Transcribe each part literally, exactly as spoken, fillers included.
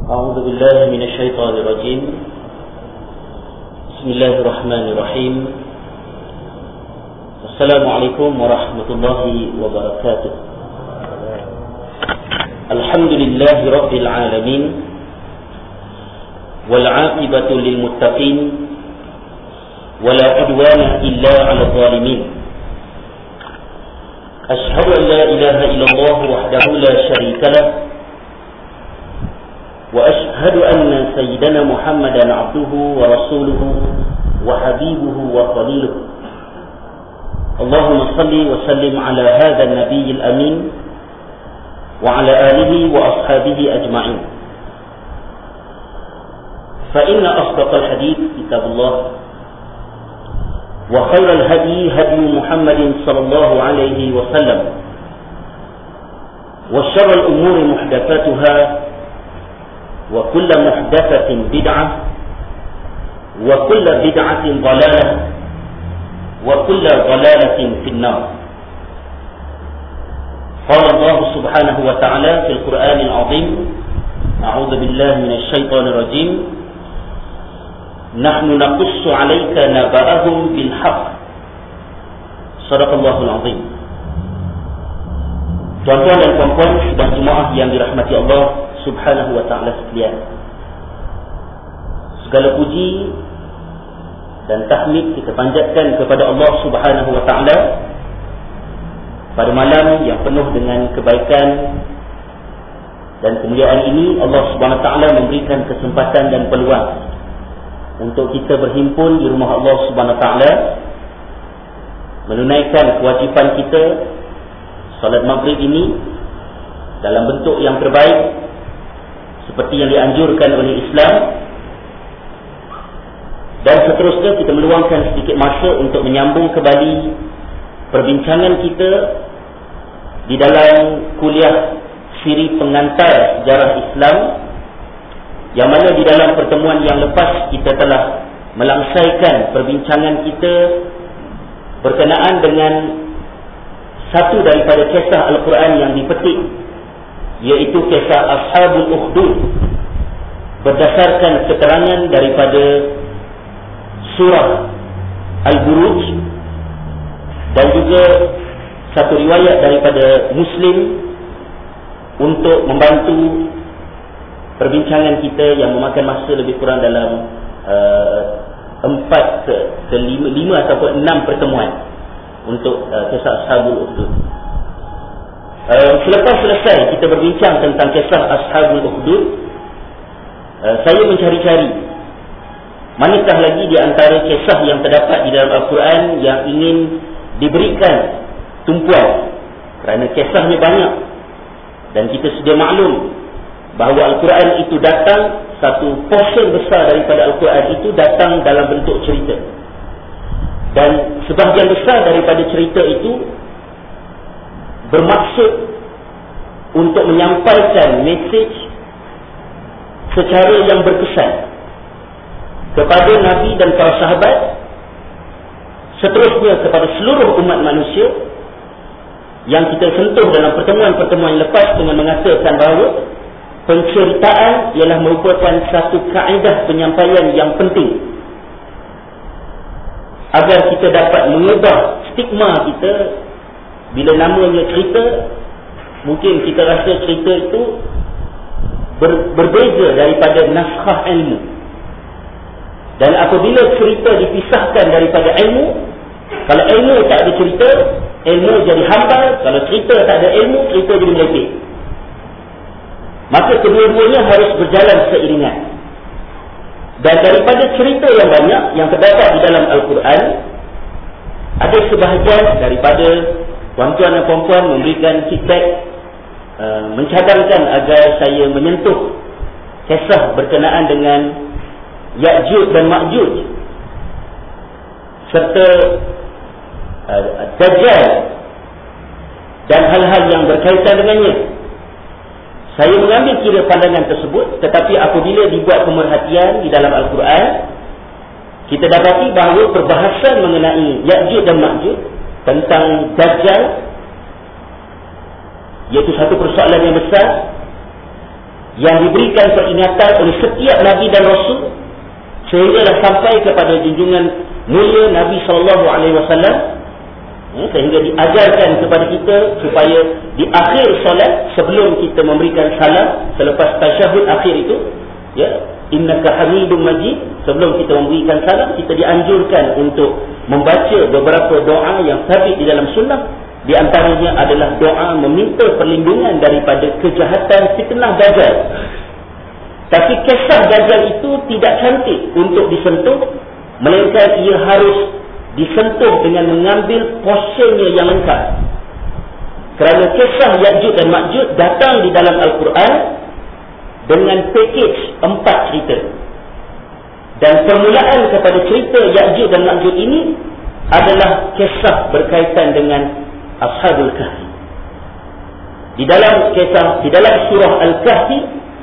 أعوذ بالله من الشيطان الرجيم. بسم الله الرحمن الرحيم. السلام عليكم ورحمة الله وبركاته. الحمد لله رب العالمين، والعاقبة للمتقين، ولا عدوان إلا على الظالمين. أشهد أن لا إله إلا الله وحده لا شريك له، وأشهد أن سيدنا محمدا عبده ورسوله وحبيبه وخليله. اللهم صل وسلم على هذا النبي الأمين وعلى آله وأصحابه أجمعين. فإن أصدق الحديث كتاب الله، وخير الهدي هدي محمد صلى الله عليه وسلم، وشر الأمور محدثاتها، وكل محدثة بدعة، وكل بدعة ضلالة، وكل ضلالة في النار. قال الله سبحانه وتعالى في القرآن العظيم: أعوذ بالله من الشيطان الرجيم. نحن نقص عليك نبأهم بالحق. صدق الله العظيم. Tuan-tuan dan puan-puan sidang jemaah yang dirahmati Allah Subhanahu wa ta'ala sekalian, segala puji dan tahmid kita panjatkan kepada Allah Subhanahu wa ta'ala pada malam yang penuh dengan kebaikan dan kemuliaan ini. Allah Subhanahu wa ta'ala memberikan kesempatan dan peluang untuk kita berhimpun di rumah Allah Subhanahu wa ta'ala, menunaikan kewajipan kita salat maghrib ini dalam bentuk yang terbaik seperti yang dianjurkan oleh Islam. Dan seterusnya kita meluangkan sedikit masa untuk menyambung kembali perbincangan kita di dalam kuliah siri pengantar sejarah Islam, yang mana di dalam pertemuan yang lepas kita telah melangsaikan perbincangan kita berkenaan dengan satu daripada kisah Al-Quran yang dipetik, iaitu kisah Ashabul Ukhdud, berdasarkan keterangan daripada surah Al-Buruj dan juga satu riwayat daripada Muslim untuk membantu perbincangan kita yang memakan masa lebih kurang dalam uh, empat ke, ke lima, lima ataupun enam pertemuan untuk uh, kisah Ashabul Ukhdud. Uh, selepas selesai kita berbincang tentang kisah Ashabul Ukhdud, uh, saya mencari-cari manakah lagi di antara kisah yang terdapat di dalam Al-Quran yang ingin diberikan tumpuan, kerana kisahnya banyak dan kita sudah maklum bahawa Al-Quran itu datang, satu portion besar daripada Al-Quran itu datang dalam bentuk cerita, dan sebahagian besar daripada cerita itu bermaksud untuk menyampaikan mesej secara yang berkesan kepada Nabi dan para sahabat, seterusnya kepada seluruh umat manusia. Yang kita sentuh dalam pertemuan-pertemuan lepas dengan mengatakan bahawa penceritaan ialah merupakan satu kaedah penyampaian yang penting agar kita dapat mengubah stigma kita. Bila namanya cerita, mungkin kita rasa cerita itu ber, berbeza daripada naskah ilmu. Dan apabila cerita dipisahkan daripada ilmu, kalau ilmu tak ada cerita, ilmu jadi hambal. Kalau cerita tak ada ilmu, cerita jadi merepek. Maka kedua-duanya harus berjalan seiringan. Dan daripada cerita yang banyak yang terdapat di dalam Al-Quran, ada sebahagian daripada tuan-tuan dan puan-puan memberikan feedback, uh, mencadangkan agar saya menyentuh kisah berkenaan dengan Ya'juj dan Ma'juj serta uh, Dajjal dan hal-hal yang berkaitan dengannya. Saya mengambil kira pandangan tersebut, tetapi apabila dibuat pemerhatian di dalam Al-Quran, kita dapati bahawa perbahasan mengenai Ya'juj dan Ma'juj tentang Dajjal, iaitu satu persoalan yang besar, yang diberikan peringatan oleh setiap Nabi dan Rasul, sehinggalah sampai kepada junjungan mulia Nabi sallallahu alaihi wasallam, ya, sehingga diajarkan kepada kita supaya di akhir solat, sebelum kita memberikan salam, selepas tasyahud akhir itu, ya, innaka hamidum majid, sebelum kita memberikan salam, kita dianjurkan untuk membaca beberapa doa yang sabit di dalam sunnah. Di antaranya adalah doa meminta perlindungan daripada kejahatan fitnah Dajjal. Tapi kisah Dajjal itu tidak cantik untuk disentuh, melainkan ia harus disentuh dengan mengambil porsinya yang lengkap. Kerana kisah Ya'juj dan Ma'juj datang di dalam Al-Quran dengan package empat cerita. Dan permulaan kepada cerita Ya'juj dan Ma'juj ini adalah kisah berkaitan dengan Ashabul Kahfi. Di dalam kisah, di dalam surah Al-Kahfi,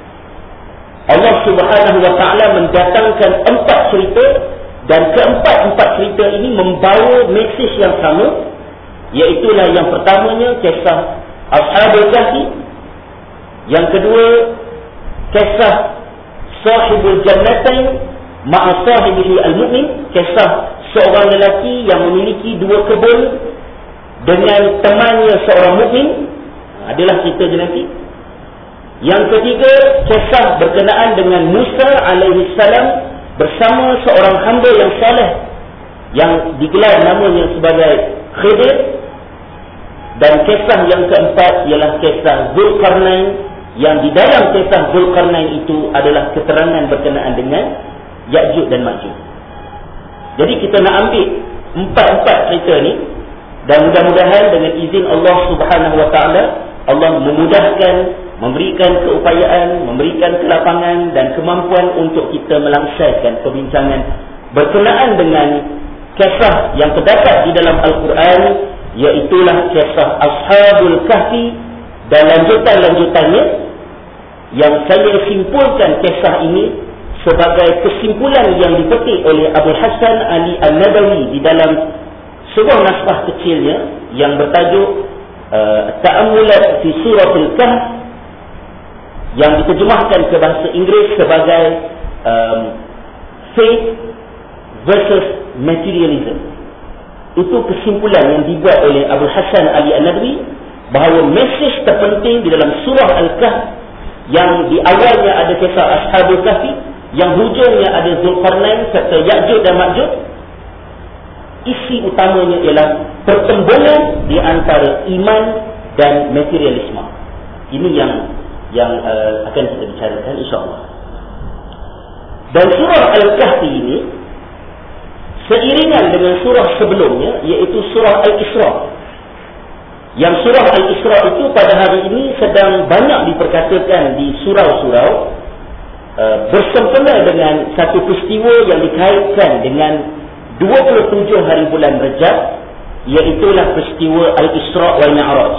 Allah Subhanahu wa taala mendatangkan empat cerita, dan keempat-empat cerita ini membawa mesej yang sama, iaitulah yang pertamanya kisah Ashabul Kahfi, yang kedua kisah Sahibul Jannatain ma'a sahibihi al-mu'min, kisah seorang lelaki yang memiliki dua kebun dengan temannya seorang mukmin, adalah cerita je nanti. Yang ketiga, kisah berkenaan dengan Musa alaihi salam bersama seorang hamba yang saleh yang digelar namanya sebagai Khidir. Dan kisah yang keempat ialah kisah Zulkarnain, yang di dalam kisah Zulkarnain itu adalah keterangan berkenaan dengan Ya'juj dan Ma'juj. Jadi kita nak ambil empat-empat cerita ni, dan mudah-mudahan dengan izin Allah Subhanahu wa taala, Allah memudahkan, memberikan keupayaan, memberikan kelapangan dan kemampuan untuk kita melangsaikan perbincangan berkenaan dengan kisah yang terdapat di dalam Al-Quran, iaitulah kisah Ashabul Kahfi dan lanjutan-lanjutannya, yang saya simpulkan kisah ini sebagai kesimpulan yang dipetik oleh Abu Hasan Ali An-Nadawi di dalam sebuah naskah kecilnya yang bertajuk uh, Ta'ammulat fi Suratul Kahf, yang diterjemahkan ke bahasa Inggeris sebagai um, Faith versus Materialism. Itu kesimpulan yang dibuat oleh Abu Hasan Ali An-Nadawi, bahawa mesej terpenting di dalam surah Al-Kahf, yang di awalnya ada kisah Ashabul Kahfi, yang hujungnya ada Zulkarnain serta Ya'juj dan Ma'juj, isi utamanya ialah pertembungan di antara iman dan materialisme. Ini yang yang uh, akan kita bicarakan insya-Allah. Dan surah Al-Kahfi ini seiringan dengan surah sebelumnya, iaitu surah Al-Isra. Yang surah Al-Isra itu pada hari ini sedang banyak diperkatakan di surau-surau, uh, bersempena dengan satu peristiwa yang dikaitkan dengan dua puluh tujuh hari bulan Rajab, iaitulah peristiwa Al-Isra wal Mi'raj.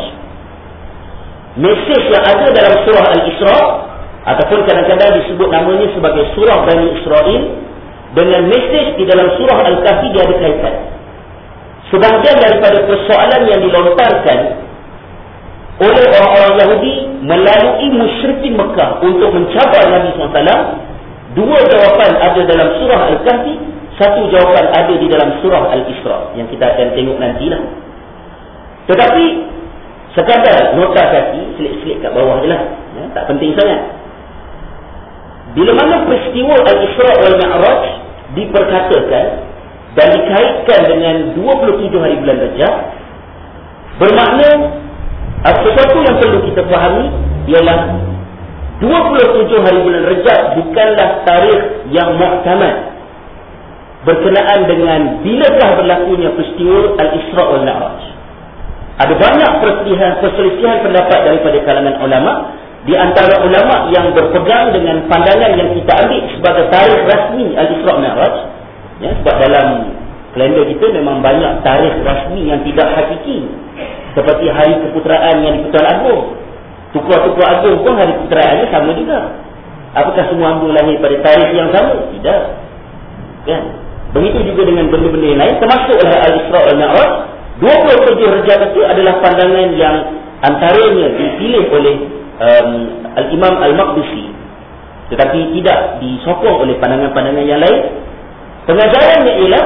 Mesej yang ada dalam surah Al-Isra, ataupun kadang-kadang disebut namanya sebagai surah Bani Israel, dengan mesej di dalam surah Al-Kahfi dia ada kaitan. Sebahagian daripada persoalan yang dilontarkan oleh orang-orang Yahudi melalui musyrikin Mekah untuk mencabar Nabi sallallahu alaihi wasallam, dua jawapan ada dalam surah Al-Kahfi, satu jawapan ada di dalam surah Al-Isra, yang kita akan tengok nantilah. Tetapi sekadar nota kaki, selit-selit kat bawah je lah, ya, tak penting sangat. Bila mana peristiwa Al-Isra wal Mi'raj diperkatakan dan dikaitkan dengan dua puluh tujuh hari bulan Rajab, bermakna sesuatu yang perlu kita fahami ialah dua puluh tujuh hari bulan Rajab bukanlah tarikh yang muhtamad berkenaan dengan bilakah berlakunya peristiwa Al-Isra wal Mi'raj. Ada banyak perselisihan, perselisihan pendapat daripada kalangan ulama. Di antara ulama yang berpegang dengan pandangan yang kita ambil sebagai tarikh rasmi Al-Isra wal Mi'raj, ya, sebab dalam kalender kita memang banyak tarikh rasmi yang tidak hakiki, seperti hari keputeraan yang di Pertuan Agong. Tukar-tukar Agong pun hari keputeraannya sama juga. Apakah semua hamba lahir pada tarikh yang sama? Tidak, kan? Begitu juga dengan benda-benda yang lain, termasuklah Al-Isra wal Mi'raj. dua puluh tujuh Rajab itu adalah pandangan yang antaranya dipilih oleh um, Al-Imam Al-Maqdisi, tetapi tidak disokong oleh pandangan-pandangan yang lain. Pengajarannya ialah,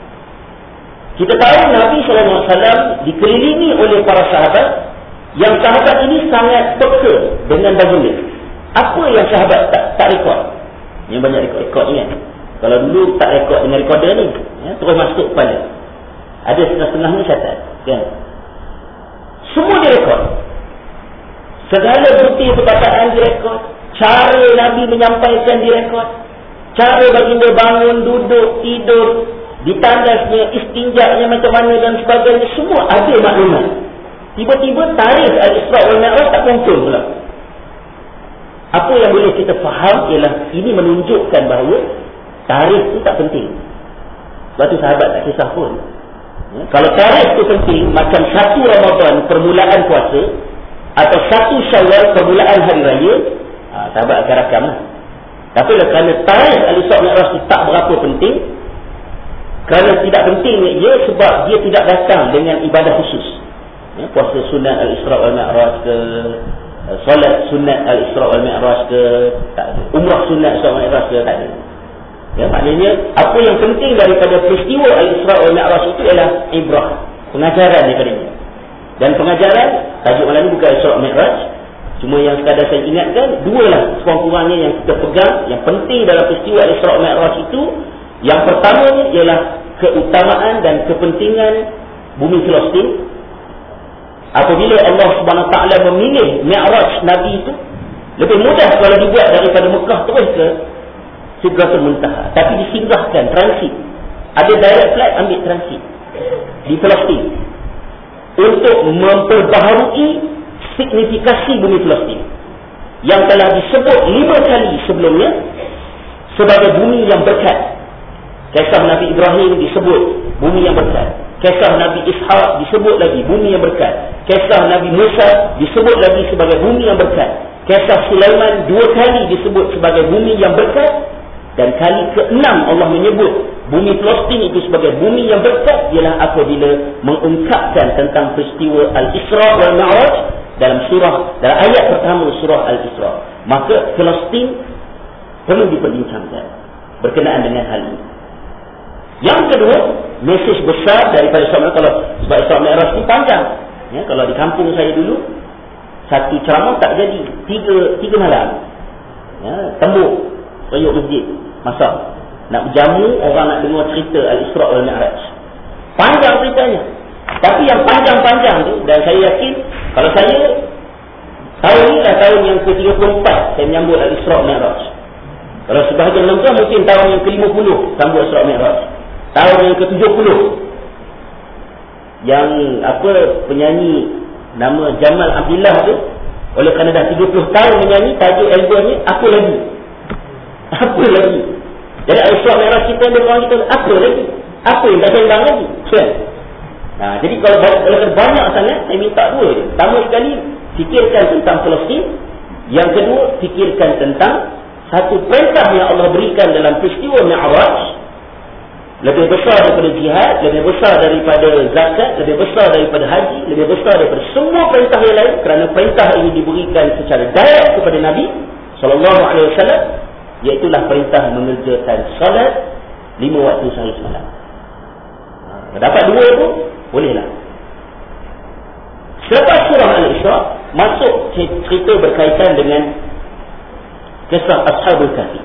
kita tahu Nabi sallallahu alaihi wasallam dikelilingi oleh para sahabat, yang sahabat ini sangat peka dengan baginda. Apa yang sahabat tak, tak rekod? Yang banyak rekod-rekod ni kan. Kalau dulu tak rekod dengan recorder ni, ya, terus masuk kepala. Ada setengah-setengahnya catat, kan? Semua direkod. Segala bukti perkataan direkod. Cara Nabi menyampaikan direkod. Cara baginda bangun, duduk, tidur, ditandasnya, istinjaknya macam mana dan sebagainya, semua ada maklumat. Tiba-tiba tarikh Al-Isra' wal Mi'raj tak muncul pula. Apa yang boleh kita faham ialah ini menunjukkan bahawa tarikh itu tak penting. Sebab tu sahabat tak kisah pun. Ya, kalau tarikh itu penting, macam satu Ramadan permulaan puasa atau satu Syawal permulaan hari raya, ha, sahabat akan rakam lah. Tapi lah, kerana tarikh Al-Isra' wal Mi'raj itu tak berapa penting, kerana tidak pentingnya ia sebab dia tidak datang dengan ibadah khusus. Ya, puasa sunat Al-Isra' wal Mi'raj ke, solat sunat Al-Isra' wal Mi'raj ke, tak ada. Umrah sunat Al-Isra' wal Mi'raj ke, tak ada. Ya, maknanya apa yang penting daripada peristiwa Al-Isra' wal Mi'raj itu ialah ibrah, pengajaran daripadanya. Dan pengajaran, tajuk malam ini bukan Al-Isra' wal Mi'raj, cuma yang sekadar saya ingatkan, dua lah sekurang-kurangnya yang kita pegang, yang penting dalam peristiwa Al-Isra' wal Mi'raj itu. Yang pertamanya ialah keutamaan dan kepentingan bumi Palestin. Apabila Allah Subhanahu Wa Taala memilih Mi'raj Nabi itu, lebih mudah kalau dibuat daripada Mekah terus ke Sidratul Muntaha, tapi disinggahkan transit. Ada direct flight, ambil transit di Palestin untuk memperbaharui signifikasi bumi Palestin yang telah disebut lima kali sebelumnya sebagai bumi yang berkat. Kisah Nabi Ibrahim disebut bumi yang berkat. Kisah Nabi Ishaq disebut lagi bumi yang berkat. Kisah Nabi Musa disebut lagi sebagai bumi yang berkat. Kisah Sulaiman dua kali disebut sebagai bumi yang berkat. Dan kali keenam Allah menyebut bumi Palestin itu sebagai bumi yang berkat ialah apabila mengungkapkan tentang peristiwa Al-Isra' wal Mi'raj dalam surah, dalam ayat pertama surah Al-Isra'. Maka Palestin perlu diperbincangkan berkenaan dengan hal ini. Yang kedua, mesej besar daripada Isra' kalau sebab Isra' Mi'raj ini panjang. Ya, kalau di kampung saya dulu, satu ceramah tak jadi, tiga tiga malam. Ya, tembuk, periuk masjid, masak. Nak berjamu, orang nak dengar cerita Al-Isra' wal Mi'raj. Panjang ceritanya. Tapi yang panjang-panjang tu, dan saya yakin, kalau saya, tahun ni lah tahun yang ke tiga puluh empat, saya menyambut Al-Isra' wal Mi'raj. Kalau sebahagian lengkap, mungkin tahun yang ke lima puluh, sambut Al-Isra' wal Mi'raj. Tahun yang ke tujuh puluh, yang apa penyanyi nama Jamal Abdillah tu, oleh kerana dah tiga puluh tahun menyanyi, tajuk albumnya Apa Lagi. Apa lagi. Jadi Al-Isra' Mi'raj kita ada orang kita, apa lagi? Apa yang tak sembang lagi? Kan? Nah, jadi kalau, kalau banyak sangat, saya minta dua je. Pertama sekali, fikirkan tentang Palestin. Yang kedua, fikirkan tentang satu perintah yang Allah berikan dalam peristiwa Mi'raj. Lebih besar daripada jihad, lebih besar daripada zakat, lebih besar daripada haji, lebih besar daripada semua perintah yang lain, kerana perintah ini diberikan secara direct kepada Nabi sallallahu alaihi wasallam, iaitulah perintah mengerjakan salat lima waktu sehari semalam. Ha, dapat dua itu, bolehlah. Selepas surah Al-Isra', masuk cerita berkaitan dengan kisah Ashabul Kahfi.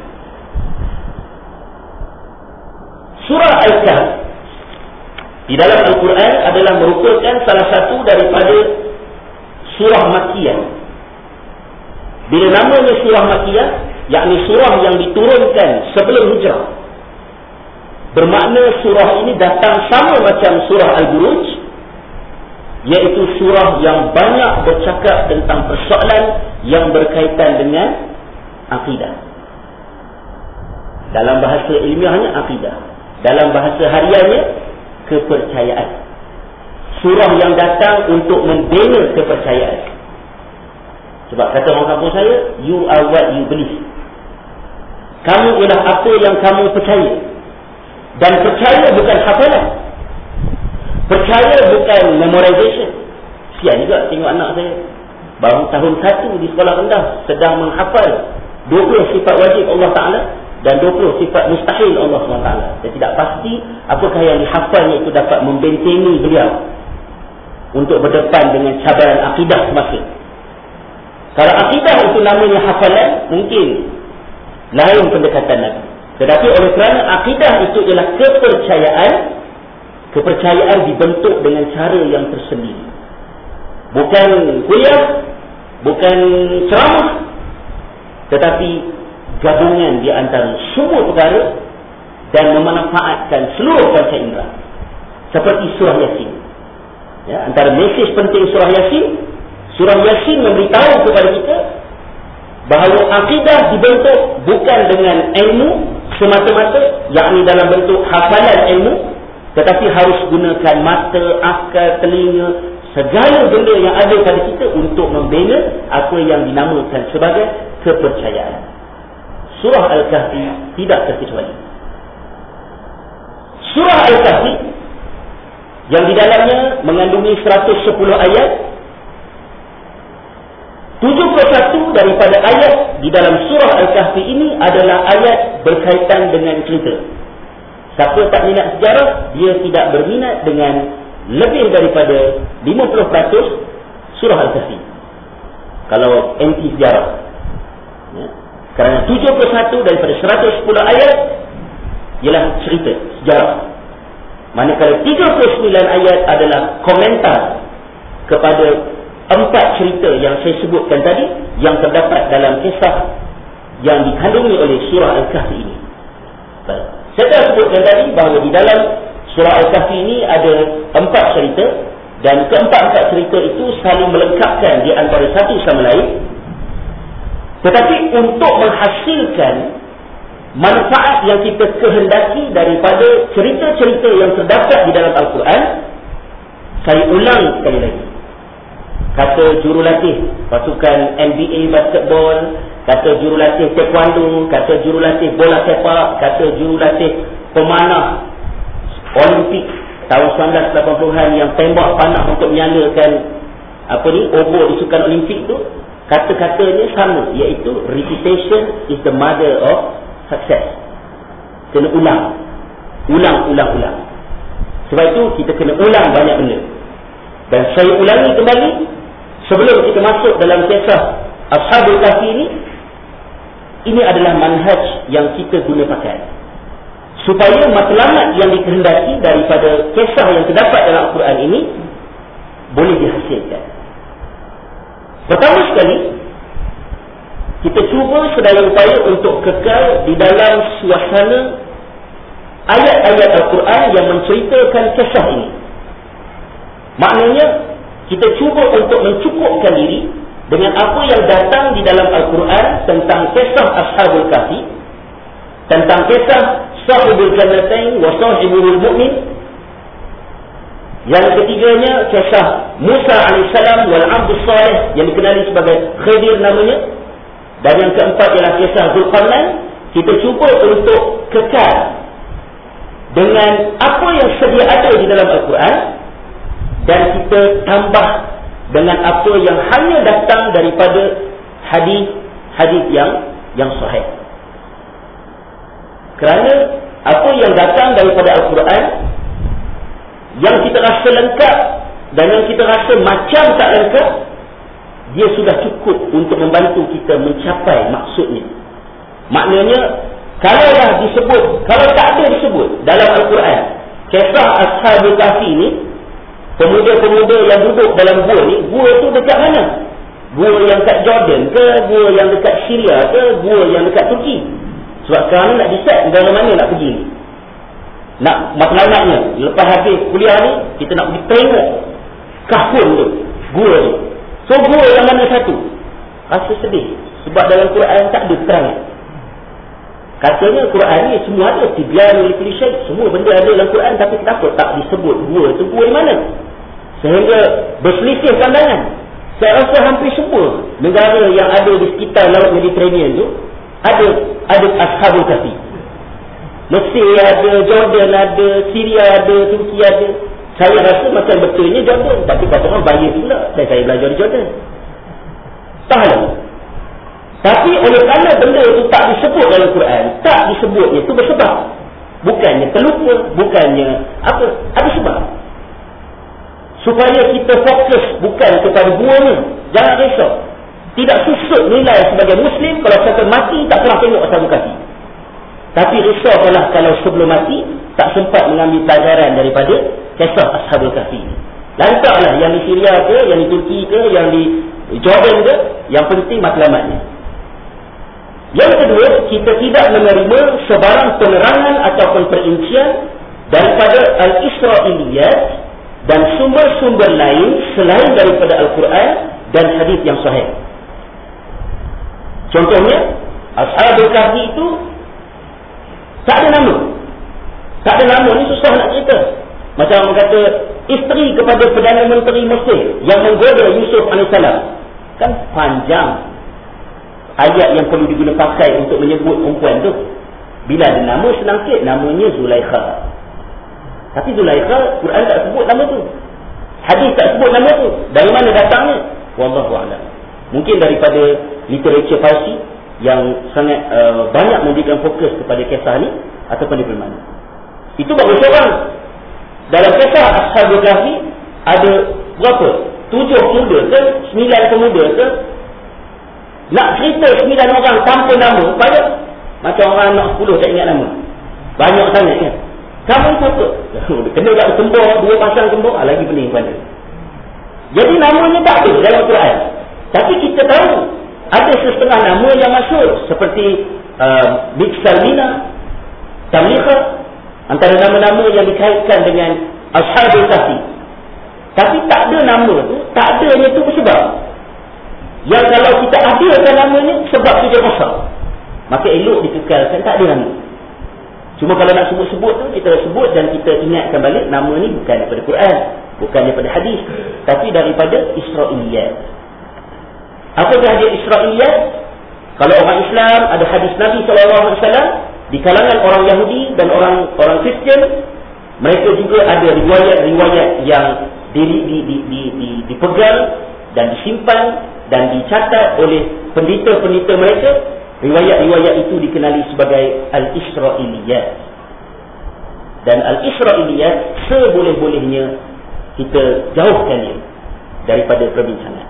Surah Al-Kahf di dalam Al-Quran adalah merupakan salah satu daripada surah Makkiyah. Bila namanya surah Makkiyah, yakni surah yang diturunkan sebelum hijrah, bermakna surah ini datang sama macam surah Al-Buruj, iaitu surah yang banyak bercakap tentang persoalan yang berkaitan dengan akidah. Dalam bahasa ilmiahnya akidah, dalam bahasa hariannya kepercayaan. Surah yang datang untuk membina kepercayaan. Sebab kata orang kampung saya, you are what you believe. Kamu ialah apa yang kamu percaya. Dan percaya bukan hafalan. Percaya bukan memorization. Sian juga tengok anak saya. baru tahun satu di sekolah rendah sedang menghafal dua puluh sifat wajib Allah Ta'ala dan dua puluh sifat mustahil Allah subhanahu wa taala. Dia tidak pasti apakah yang dihafalnya itu dapat membentengi beliau untuk berdepan dengan cabaran akidah semasa. Kalau akidah itu namanya hafalan, mungkin lain pendekatan lagi. Tetapi oleh kerana akidah itu ialah kepercayaan, kepercayaan dibentuk dengan cara yang tersendiri. Bukan kuliah, bukan ceramah, tetapi gabungan di antara semua perkara dan memanfaatkan seluruh panca indera. Seperti surah Yasin. Ya, antara mesej penting surah Yasin, surah Yasin memberitahu kepada kita bahawa akidah dibentuk bukan dengan ilmu semata-mata, yakni dalam bentuk hafalan ilmu, tetapi harus gunakan mata, akal, telinga, segala benda yang ada pada kita untuk membina apa yang dinamakan sebagai kepercayaan. Surah Al-Kahfi tidak terkecuali. Surah Al-Kahfi yang di dalamnya mengandungi seratus sepuluh ayat, tujuh puluh satu daripada ayat di dalam surah Al-Kahfi ini adalah ayat berkaitan dengan cerita. Siapa tak minat sejarah, dia tidak berminat dengan lebih daripada lima puluh peratus surah Al-Kahfi. Kalau anti sejarah. Ya. Kerana tujuh puluh satu daripada seratus sepuluh ayat ialah cerita, sejarah. Manakala tiga puluh sembilan ayat adalah komentar kepada empat cerita yang saya sebutkan tadi, yang terdapat dalam kisah yang dikandungi oleh surah Al-Kahfi ini. Baik. Saya telah sebutkan tadi bahawa di dalam surah Al-Kahfi ini ada empat cerita, dan keempat-empat cerita itu saling melengkapkan di antara satu sama lain. Tetapi untuk menghasilkan manfaat yang kita kehendaki daripada cerita-cerita yang terdapat di dalam Al-Quran, saya ulang sekali lagi. Kata jurulatih pasukan N B A basketball, kata jurulatih taekwondo, kata jurulatih bola sepak, kata jurulatih pemanah Olimpik tahun sembilan belas lapan puluhan yang tembak panah untuk menyalakan apa ni, obor di sukan Olimpik tu, kata-katanya sama, iaitu repetition is the mother of success. Kena ulang, ulang, ulang, ulang. Sebab itu kita kena ulang banyak benda. Dan saya ulangi kembali sebelum kita masuk dalam kisah Ashabul Kahfi ini. Ini adalah manhaj yang kita guna pakai supaya matlamat yang dikehendaki daripada kisah yang terdapat dalam Al-Quran ini boleh dihasilkan. Pertama sekali, kita cuba sedaya upaya untuk kekal di dalam suasana ayat-ayat Al-Quran yang menceritakan kisah ini. Maknanya, kita cuba untuk mencukupkan diri dengan apa yang datang di dalam Al-Quran tentang kisah Ashabul Kahfi, tentang kisah Sahibul Jannatain wa Sahibul Mu'min. Yang ketiganya kisah Musa alaihissalam wal Abdus Salih yang dikenali sebagai Khidir namanya. Dan yang keempat ialah kisah Zulqarnain. Kita cuba untuk kekal dengan apa yang sedia ada di dalam Al-Quran, dan kita tambah dengan apa yang hanya datang daripada hadis-hadis yang yang sahih. Kerana apa yang datang daripada Al-Quran yang kita rasa lengkap dan yang kita rasa macam tak lengkap, dia sudah cukup untuk membantu kita mencapai maksudnya. Maknanya, kalau dah disebut, kalau tak ada disebut dalam Al-Quran kisah Ashabul Kahfi ini, pemuda-pemuda yang duduk dalam gua ni, gua tu dekat mana? Gua yang dekat Jordan ke? Gua yang dekat Syria ke? Gua yang dekat Turki? Sebab sekarang nak decide dari mana nak pergi ni. Nak matlamatnya, lepas habis kuliah ni, kita nak pergi tengok kahfun tu, gua ni. So gua yang mana satu? Rasa sedih sebab dalam Quran tak ada keterangan. Katanya Quran ni semua ada, tibyan li kulli syai, semua benda ada dalam Quran, tapi kenapa tak disebut gua tu gua yang mana? Sehingga berselisih pandangan. Saya rasa hampir semua negara yang ada di sekitar Laut Mediterranean tu ada ada Ashabul Kahfi. Mesir ada, Jordan ada, Syria ada, Turki ada. Saya rasa macam betulnya Jordan, tapi kata orang bayar pula dan saya belajar di Jordan. Tahu. Tapi oleh kerana benda itu tak disebut dalam Quran, tak disebutnya itu bersebab. Bukannya terlupa, bukannya apa, ada sebab. Supaya kita fokus bukan kepada buahnya. Jangan risau. Tidak susut nilai sebagai Muslim kalau sampai mati tak pernah tengok Ashabul Kahfi. Tapi risaulah kalau sebelum mati tak sempat mengambil pelajaran daripada kisah Ashabul Kahfi. Lantaklah yang di Syria ke, yang di Turki ke, yang di Jordan ke, yang penting matlamatnya. Yang kedua, kita tidak menerima sebarang penerangan ataupun perincian daripada Al-Isra'iliyat dan sumber-sumber lain selain daripada Al-Quran dan hadis yang sahih. Contohnya, Ashabul Kahfi itu tak ada nama. Tak ada nama, ni susah nak cerita. Macam orang kata, isteri kepada Perdana Menteri Mesir yang menggoda Yusuf alaihissalam. Kan panjang ayat yang perlu diguna pakai untuk menyebut perempuan tu. Bila ada nama, senang sikit, namanya Zulaikha. Tapi Zulaikha, Quran tak sebut nama tu. Hadis tak sebut nama tu. Dari mana datangnya? Wallahu a'lam. Mungkin daripada literature Parsi yang sangat uh, banyak memberikan fokus kepada kisah ni, ataupun daripada mana. Itu baru seorang. Dalam kisah Ashabul Kahfi ada berapa? Tujuh pemuda ke? Sembilan pemuda ke? Nak cerita sembilan orang tanpa nama, payah. Macam orang anak sepuluh tak ingat nama. Banyak sangat kan? Kamu apa? Kena tak kembar, dua pasang kembar, lagi pening pada. Jadi namanya tak ada dalam Quran. Tapi kita tahu ada setengah nama yang masyhur seperti uh, Bik Salmina, Tamliha, antara nama-nama yang dikaitkan dengan Ashabul Kahfi. Tapi tak ada nama tu, tak adanya tu sebab. Yang kalau kita adakan namanya, sebab tu dia besar. Maka elok dikekalkan, tak ada nama. Cuma kalau nak sebut-sebut tu, kita sebut dan kita ingatkan balik, nama ni bukan daripada Quran, bukan daripada hadis, tapi daripada Isra'iliyat. Apa dia hadis Isra'iliyat? Kalau orang Islam, ada hadis Nabi sallallahu alaihi wasallam. Di kalangan orang Yahudi dan orang orang Kristian, mereka juga ada riwayat-riwayat yang di, di, di, di, di, dipegang dan disimpan dan dicatat oleh pendeta-pendeta mereka. Riwayat-riwayat itu dikenali sebagai Al-Isra'iliyat. Dan Al-Isra'iliyat seboleh-bolehnya kita jauhkannya daripada perbincangan.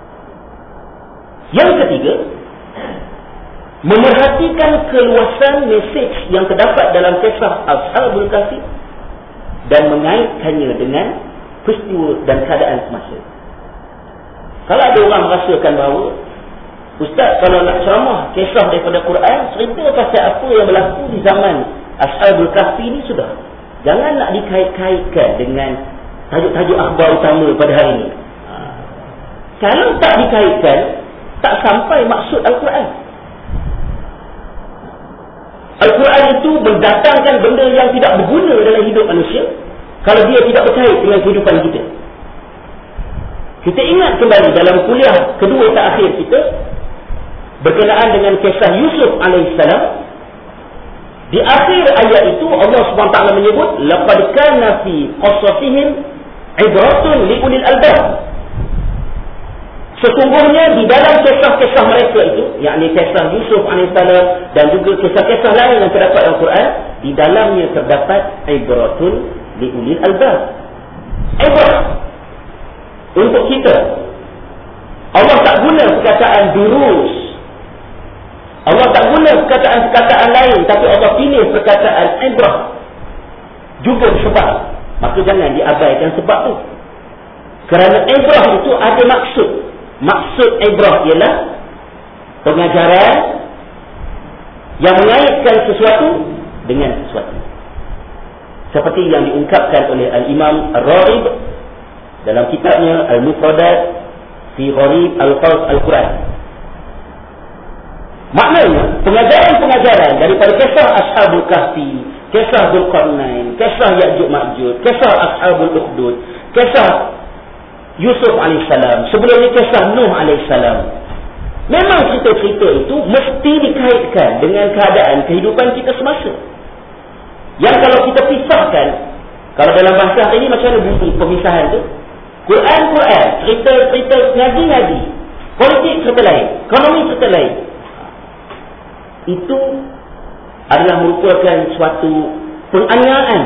Yang ketiga, memerhatikan keluasan mesej yang terdapat dalam kisah Ashabul Kahfi dan mengaitkannya dengan peristiwa dan keadaan semasa. Kalau ada orang merasakan bahawa, Ustaz, kalau nak ceramah kisah daripada Quran, cerita pasal apa yang berlaku di zaman Ashabul Kahfi ni sudah. Jangan nak dikait-kaitkan dengan tajuk-tajuk akhbar utama pada hari ini. Ha. Kalau tak dikaitkan, tak sampai maksud Al-Quran. Al-Quran itu mendatangkan benda yang tidak berguna dalam hidup manusia kalau dia tidak berkait dengan kehidupan kita. Kita ingat kembali dalam kuliah kedua terakhir kita berkenaan dengan kisah Yusuf alaihissalam. Di akhir ayat itu Allah subhanahu wa taala menyebut laqad kana fi qasasihim ibratun li ulil albab. Sesungguhnya di dalam kisah-kisah mereka itu, yakni kisah Yusuf alaihissalam dan juga kisah-kisah lain yang terdapat dalam Quran, di dalamnya terdapat ibratun li ulil albab. Ibrat untuk kita. Allah tak guna perkataan durus. Allah tak guna perkataan-perkataan lain, tapi Allah pilih perkataan ibrah juga sebab. Maka jangan diabaikan sebab tu. Kerana ibrah itu ada maksud. Maksud ibrah ialah pengajaran yang mengaitkan sesuatu dengan sesuatu. Seperti yang diungkapkan oleh Al-Imam Ar-Raghib dalam kitabnya Al-Mufradat fi Gharib Al-Faz Al-Quran. Maknanya, pengajaran-pengajaran daripada kisah Ashabul Kahfi, kisah Dzulqarnain, kisah Ya'juj Ma'juj, kisah Ashabul Ukhdud, kisah Yusuf alaihissalam, sebelumnya kisah Nuh alaihissalam. Memang cerita-cerita itu mesti dikaitkan dengan keadaan kehidupan kita semasa. Yang kalau kita pisahkan, kalau dalam bahasa hari ini macam mana bunyi pemisahan tu? Quran-Quran, cerita-cerita ngaji-ngaji. politik serta lain, ekonomi serta lain. Itu adalah merupakan suatu penganiayaan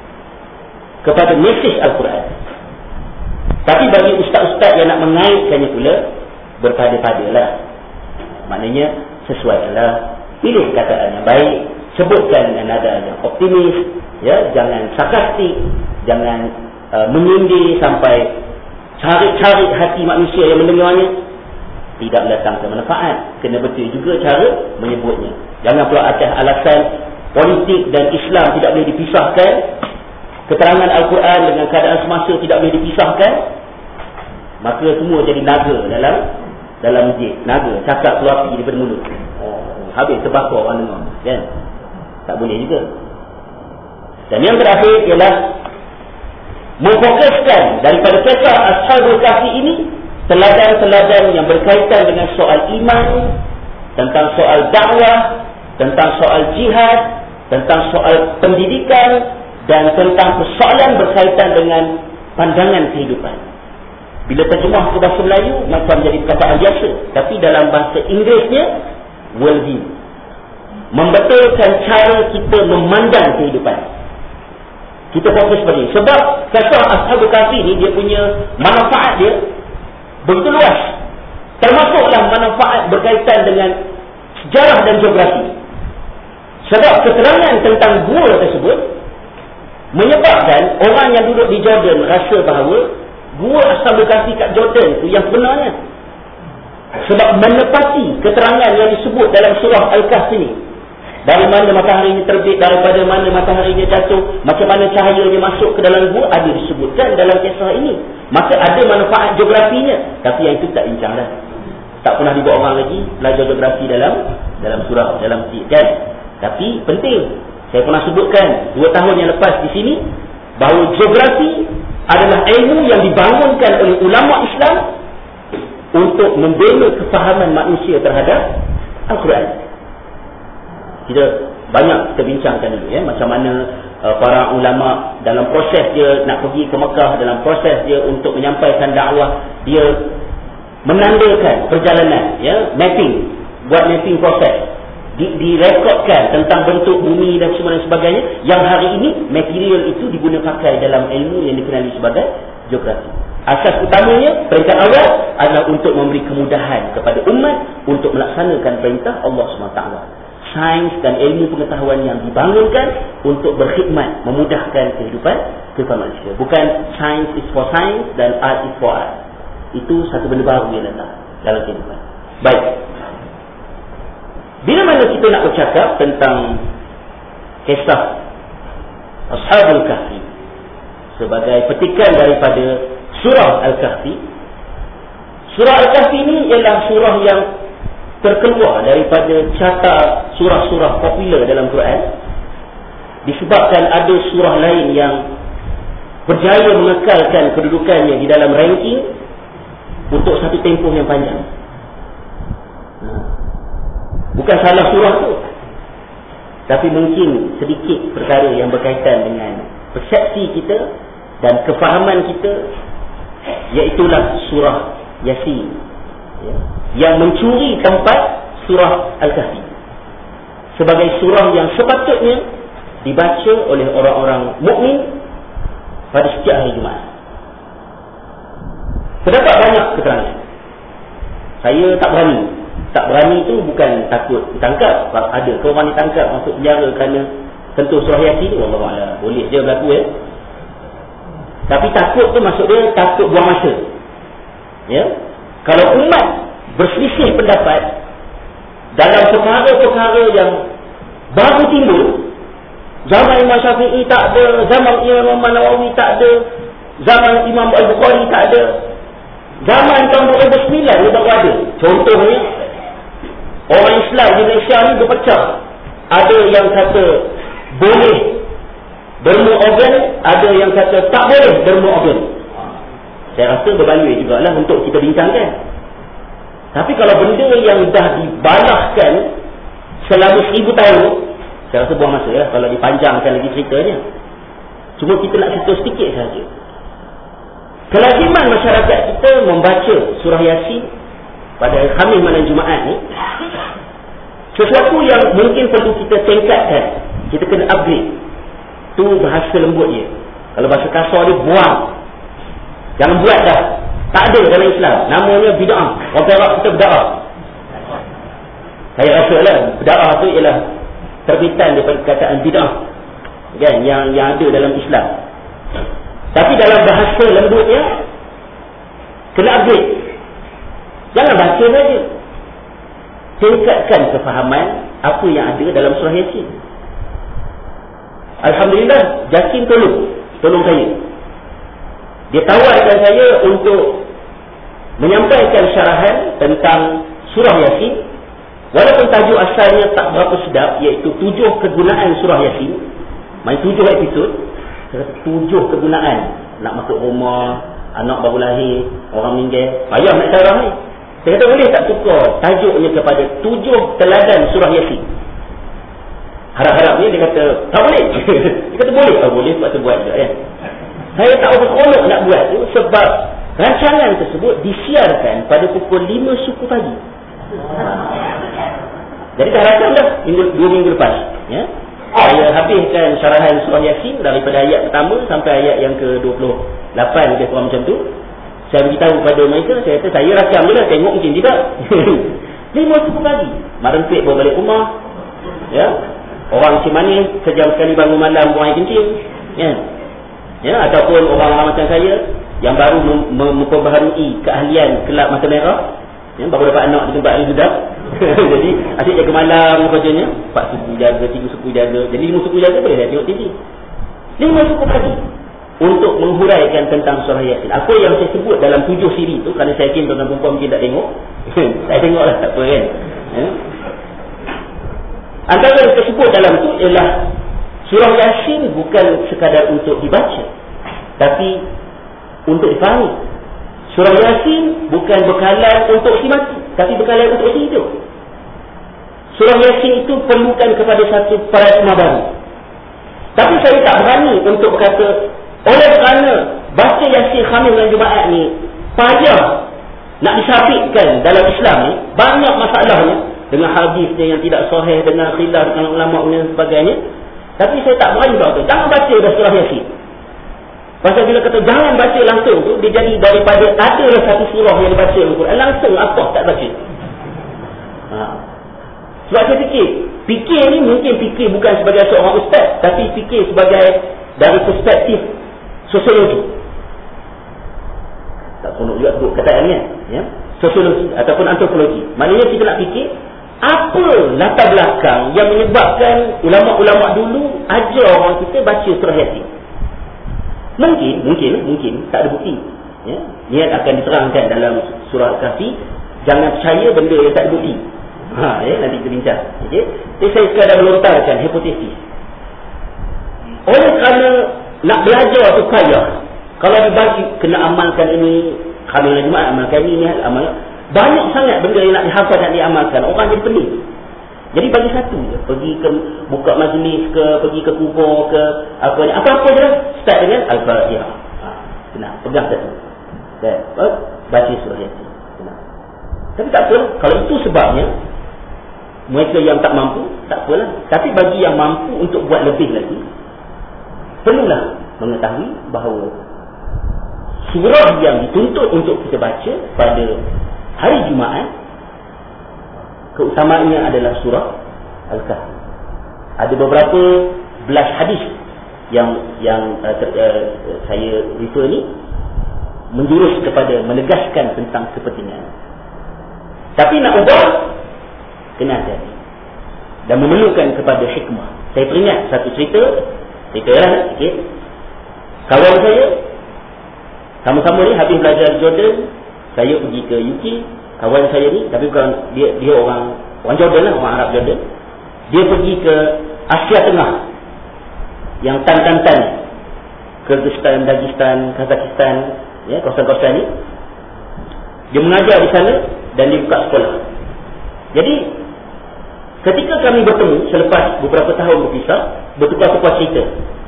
kepada mesej Al-Quran. Tapi bagi ustaz-ustaz yang nak mengaitkannya pula, berpada-padalah. Maknanya sesuailah, pilih kataan yang baik, sebutkan dengan nada yang optimis, ya, jangan sarkastik, jangan uh, menyindir sampai cari-cari hati manusia yang mendengarnya. Tidak mendatangkan manfaat. Kena betul juga cara menyebutnya. Jangan pula atas alasan politik dan Islam tidak boleh dipisahkan, keterangan Al-Quran dengan keadaan semasa tidak boleh dipisahkan, maka semua jadi naga dalam dalam masjid. Naga cakap keluar api daripada mulut. Oh, habis terbakar orang dengar, kan? Tak boleh juga. Dan yang terakhir ialah memfokuskan daripada kisah Ashabul Kahfi ini teladan-teladan yang berkaitan dengan soal iman, tentang soal dakwah, tentang soal jihad, tentang soal pendidikan, dan tentang persoalan berkaitan dengan pandangan kehidupan. Bila terjemah ke bahasa Melayu, macam jadi perkataan biasa. Tapi dalam bahasa Inggerisnya, worldview. Membetulkan cara kita memandang kehidupan. Kita fokus pada ini. Sebab kisah Ashabul Kahfi ni, dia punya manfaat dia begitu luas. Termasuklah manfaat berkaitan dengan sejarah dan geografi. Sebab keterangan tentang gua tersebut menyebabkan orang yang duduk di Jordan rasa bahawa gua Ashabul Kahfi kat Jordan tu yang sebenarnya. Sebab menepati keterangan yang disebut dalam surah Al-Kahf ini. Dari mana mataharinya terbit, daripada mana mataharinya jatuh, macam mana cahayanya masuk ke dalam gua, ada disebutkan dalam kisah ini. Maka ada manfaat geografinya. Tapi yang itu tak bincang dah. Tak pernah dibuat orang lagi belajar geografi dalam dalam surah, dalam tip, kan? Tapi penting. Saya pernah sebutkan dua tahun yang lepas di sini bahawa geografi adalah ilmu yang dibangunkan oleh ulama Islam untuk membina kefahaman manusia terhadap Al-Quran. Kita banyak kita bincangkan dulu, ya, macam mana uh, para ulama dalam proses dia nak pergi ke Mekah, dalam proses dia untuk menyampaikan dakwah, dia menandakan perjalanan, ya, mapping, buat mapping proses, di, direkodkan tentang bentuk bumi dan semua dan sebagainya, yang hari ini material itu diguna pakai dalam ilmu yang dikenali sebagai geografi. Asas utamanya, peringkat awal adalah untuk memberi kemudahan kepada umat untuk melaksanakan perintah Allah subhanahu wa taala. Sains dan ilmu pengetahuan yang dibangunkan untuk berkhidmat, memudahkan kehidupan kehidupan manusia. Bukan science is for science dan art is for art. Itu satu benda baru yang datang dalam kehidupan. Baik. Bila mana kita nak bercakap tentang kisah Ashabul Kahfi sebagai petikan daripada surah Al-Kahfi, surah Al-Kahfi ini ialah surah yang terkeluar daripada carta surah-surah popular dalam Quran, disebabkan ada surah lain yang berjaya mengekalkan kedudukannya di dalam ranking untuk satu tempoh yang panjang. Bukan salah surah tu, tapi mungkin sedikit perkara yang berkaitan dengan persepsi kita dan kefahaman kita, iaitulah surah Yasin, ya, yang mencuri tempat surah Al-Kahfi sebagai surah yang sepatutnya dibaca oleh orang-orang mukmin pada setiap hari Jumaat. Terdapat banyak keterangan. Saya tak berani. Tak berani itu bukan takut ditangkap. Ada ke orang ditangkap masuk penjara kerana sentuh surah Yasin ni? Wallahualam, boleh je berlaku, ya. Tapi takut tu maksud dia takut buang masa. Ya. Kalau umat berselisih pendapat dalam perkara-perkara yang baru timbul, zaman Imam Syafi'i tak ada, zaman Imam Nawawi tak ada, zaman Imam Al-Bukhari tak ada, zaman tahun dua ribu sembilan dia baru ada. Contohnya, orang Islam di Malaysia ni berpecah. Ada yang kata boleh derma organ, ada yang kata tak boleh derma organ. Saya rasa berbaloi jugalah untuk kita bincangkan. Tapi kalau benda yang dah dibalahkan selama seribu tahun, saya rasa buang masa lah kalau dipanjangkan lagi ceritanya. Cuma kita nak cerita sedikit saja. Kelaziman masyarakat kita membaca surah Yasin pada Khamis malam Jumaat ni, sesuatu yang mungkin perlu kita tingkatkan, kita kena upgrade, tu bahasa lembut dia. Kalau bahasa kasar dia, buang, jangan buat dah, tak ada dalam Islam, namanya bid'ah. Orang Perak kita bid'ah. Saya rasa lah bid'ah tu ialah terbitan daripada perkataan bid'ah, kan, yang yang ada dalam Islam. Tapi dalam bahasa lembutnya kena upgrade. Jangan baca saja, tingkatkan kefahaman apa yang ada dalam surah Yasin. Alhamdulillah, Jakin tolong tolong saya. Dia tawarkan saya untuk menyampaikan syarahan tentang surah Yasin, walaupun tajuk asalnya tak berapa sedap, iaitu tujuh kegunaan surah Yasin. Main tujuh episod, tujuh kegunaan. Nak masuk rumah, anak baru lahir, orang meninggal, payah nak syarah ni. Saya kata boleh tak tukar tajuknya kepada tujuh teladan surah Yasin. Harap-harapnya dia kata tak boleh. Dia kata boleh. Oh boleh, sebab tu buat juga kan. Saya tak beronok nak buat tu sebab rancangan tersebut disiarkan pada pukul lima suku pagi. Jadi dah rakam dah minggu, dua minggu lepas, ya. Saya habiskan syarahan surah Yasin daripada ayat pertama sampai ayat yang ke dua puluh lapan, lebih kurang macam tu. Saya beritahu kepada mereka, saya kata saya rakam je lah, tengok mungkin tidak. Lima suku pagi, malam kuih bawa balik rumah, ya. Orang Cimanis sejam sekali bangun malam buang air kencing, ya. Ya, ataupun orang-orang macam saya yang baru mem- mem- memperbaharui keahlian kelab mata merah, ya, baru dapat anak di tempat yang sudah. Jadi asyik jaga malam kerjanya, empat suku jaga, tiga suku jaga. Jadi lima suku jaga boleh dah tengok T V. Lima suku pagi untuk menghuraikan tentang surah Yasin. Apa yang saya sebut dalam tujuh siri tu, kerana saya yakin tuan-tuan perempuan mungkin tak tengok. Saya tengoklah, tak apa kan. Ya? Antara yang tersebut dalam tu ialah surah Yasin bukan sekadar untuk dibaca, tapi untuk difahami. Surah Yasin bukan bekalan untuk si mati, tapi bekalan untuk si hidup. Surah Yasin itu perlukan kepada satu paradigma baru. Tapi saya tak berani untuk berkata, oleh kerana baca Yasin Khamis dan Jumaat ni payah nak disabitkan dalam Islam ni, banyak masalahnya dengan hadisnya yang tidak sahih, dengan khilaf dengan ulama dan sebagainya. Tapi saya tak berani berkata, jangan baca dah surah Yasin. Pasal bila kata jangan baca langsung tu, dia jadi daripada adalah satu surah yang dibaca Al-Quran, langsung apa tak baca. Ha. Sebab saya fikir, fikir ni mungkin fikir bukan sebagai seorang ustaz, tapi fikir sebagai dari perspektif sosiologi. Tak perlu juga sebut kataan ni, ya? Sosiologi ataupun antropologi. Maknanya kita nak fikir apa latar belakang yang menyebabkan ulama-ulama dulu ajar orang kita baca surah Yasin. Mungkin, mungkin, mungkin tak ada bukti. Ya? Niat akan diterangkan dalam surah Al-Kahfi. Jangan percaya benda yang tak ada bukti. Ha, ya, nanti kita bincang. Okay? Jadi saya sekadar melontarkan hipotesis. Oleh kerana nak belajar tu payah. Kalau dibagi kena amalkan ini, Khamis dan Jumaat amalkan ini, amal. Banyak sangat benda yang nak dihafal dan diamalkan. Orang jadi pening. Jadi bagi satu je, pergi ke buka majlis ke, pergi ke kubur ke, apa ni, apa-apa je lah, start dengan Al-Fatihah. Ha, senang, pegang satu. Dan baca surah Yasin. Senang. Tapi tak apa, kalau itu sebabnya mereka yang tak mampu, tak apalah. Tapi bagi yang mampu untuk buat lebih lagi, perlulah mengetahui bahawa surah yang dituntut untuk kita baca pada hari Jumaat, keutamaannya adalah surah Al-Kahfi. Ada beberapa belas hadis yang yang uh, ter, uh, saya refer ni menjurus kepada menegaskan tentang kepentingan. Tapi nak ubah, kena hati-hati dan memerlukan kepada hikmah. Saya teringat satu cerita, cerita lah sikit. Kawan saya sama-sama ni habis belajar Jordan, saya pergi ke U K. Kawan saya ni, tapi bukan dia, dia orang orang Jordan lah, orang Arab Jordan. Dia pergi ke Asia Tengah, yang tan-tan-tan, Kyrgyzstan, Dagestan, Kazakhstan, ya, kawasan-kawasan ni. Dia mengajar di sana dan dia buka sekolah. Jadi ketika kami bertemu selepas beberapa tahun berpisah, bertukar-tukar cerita.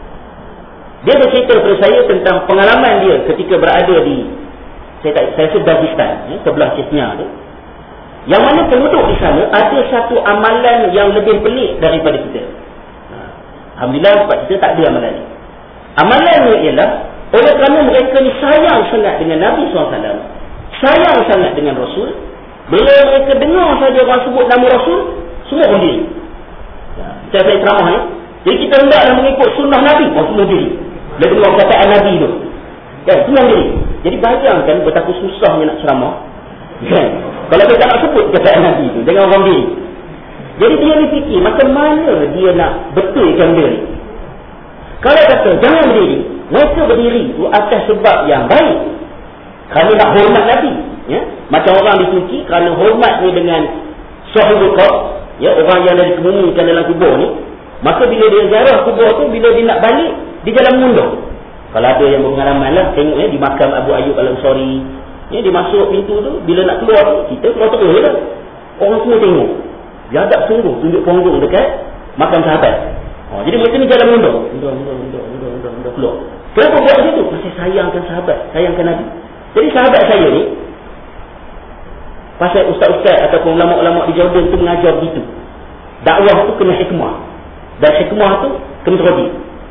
Dia bercerita kepada saya tentang pengalaman dia ketika berada di Saya tak, saya rasa Dagestan, ya, sebelah Chechnya tu. Yang mana penduduk di sana ada satu amalan yang lebih pelik daripada kita. Alhamdulillah sebab kita tak ada amalan ni. Amalannya ialah oleh kerana mereka ni sayang sangat dengan Nabi sallallahu alaihi wasallam, sayang sangat dengan Rasul, bila mereka dengar saja orang sebut nama Rasul, semua berdiri. Macam saya ceramah ni, jadi kita hendaklah mengikut sunnah Nabi, oh, semua diri. Dia dengar perkataan Nabi tu, kan, semua diri. Jadi bayangkan betapa susahnya nak ceramah, kan? Kalau dia tak nak sebut perkataan Nabi tu dengan orang diri. Jadi dia ni fikir macam mana dia nak betulkan dia ni. Kalau kata jangan berdiri, mereka berdiri tu atas sebab yang baik, kerana nak hormat Nabi, ya? Macam orang disuci kerana hormatnya dengan sahibul qabr, ya, orang yang dah dikebumikan dalam kubur ni, maka bila dia ziarah kubur tu, bila dia nak balik, dia jalan mundur. Kalau ada yang berpengalaman lah, tengok ya, di makam Abu Ayyub Al-Ansari, ya, dia masuk pintu tu, bila nak keluar tu, kita keluar terus je lah. Orang semua tengok, dia tak sungguh tunjuk punggung dekat makam sahabat. Oh, jadi mereka ni jalan mundur, mundur, mundur, mundur, mundur, mundur, mundur keluar. Kenapa buat macam tu? Masih sayangkan sahabat, sayangkan Nabi. Jadi sahabat saya ni, pasal ustaz-ustaz ataupun ulama-ulama di Jordan tu mengajar begitu. Dakwah tu kena hikmah, dan hikmah tu kena terodi.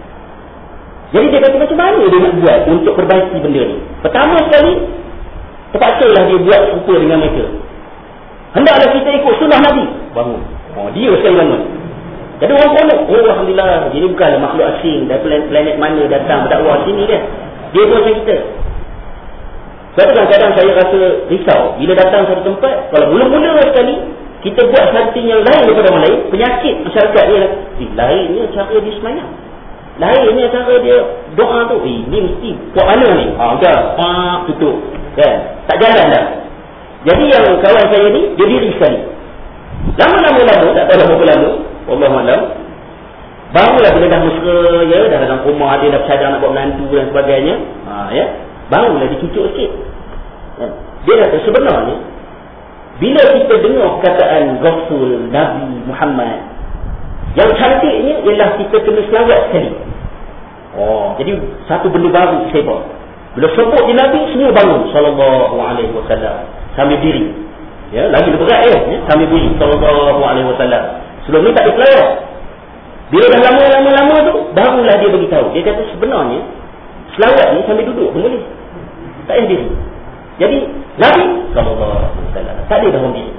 Jadi dia kata macam mana dia nak buat untuk perbaiki benda ni. Pertama sekali, terpaksalah dia buat serupa dengan mereka. Hendaklah kita ikut sunnah Nabi. Bangun. Oh, dia sekali bangun. Jadi orang tanya, oh Alhamdulillah, jadi bukanlah makhluk asing dari planet, planet mana datang berdakwah sini kan. Dia pun macam kita. Sebab kadang-kadang saya rasa risau bila datang satu tempat, kalau mula-mula sekali kita buat something yang lain daripada orang lain, penyakit masyarakat dia, eh, lainnya cara dia semayang, lainnya cara dia doa tu, eh ni mesti buat mana ni, ah dah pak tutup kan, tak jalan dah. Jadi yang kawan saya ni dia diri sekali, lama-lama-lama, tak tahu berapa lama, Wallahualam, barulah bila dah mesra, ya, dah dalam rumah dia dah bercadang nak buat menantu dan sebagainya, ha, ya, barulah dicucuk sikit. Ya. Dia kata sebenarnya bila kita dengar perkataan Rasul Nabi Muhammad, yang cantiknya ialah kita kena selawat sekali. Oh, jadi satu benda baru saya buat. Bila sebut di Nabi, semua bangun sallallahu alaihi wasallam sambil diri. Ya, lagi lebih berat ya, ya, sambil diri sallallahu alaihi wasallam. Sebelum ni tak ada selawat. Bila dah lama-lama-lama tu, barulah dia beritahu. Dia kata sebenarnya selawat ni sambil duduk pun boleh, tak payah diri. Jadi Nabi sallallahu alaihi wasallam tak ada dalam diri.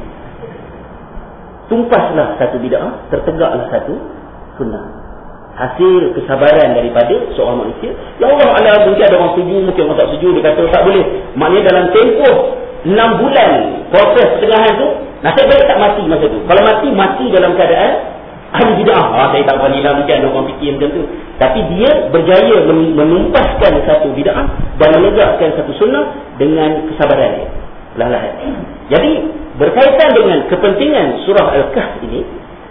Tumpaslah satu bid'ah, tertegaklah satu sunnah. Hasil kesabaran daripada seorang manusia. Ya Allah Allah, mungkin ada orang setuju, mungkin orang tak setuju. Dia kata tak boleh. Maknanya dalam tempoh enam bulan proses pertengahan tu, nasib baik tak mati masa tu. Kalau mati, mati dalam keadaan ahli bid'ah. Ah, saya tak berani lah, mungkin ada orang fikir macam tu. Tapi dia berjaya menumpaskan satu bid'ah dan menegakkan satu sunnah dengan kesabaran dia, perlahan-lahan. Jadi berkaitan dengan kepentingan surah Al-Kahf ini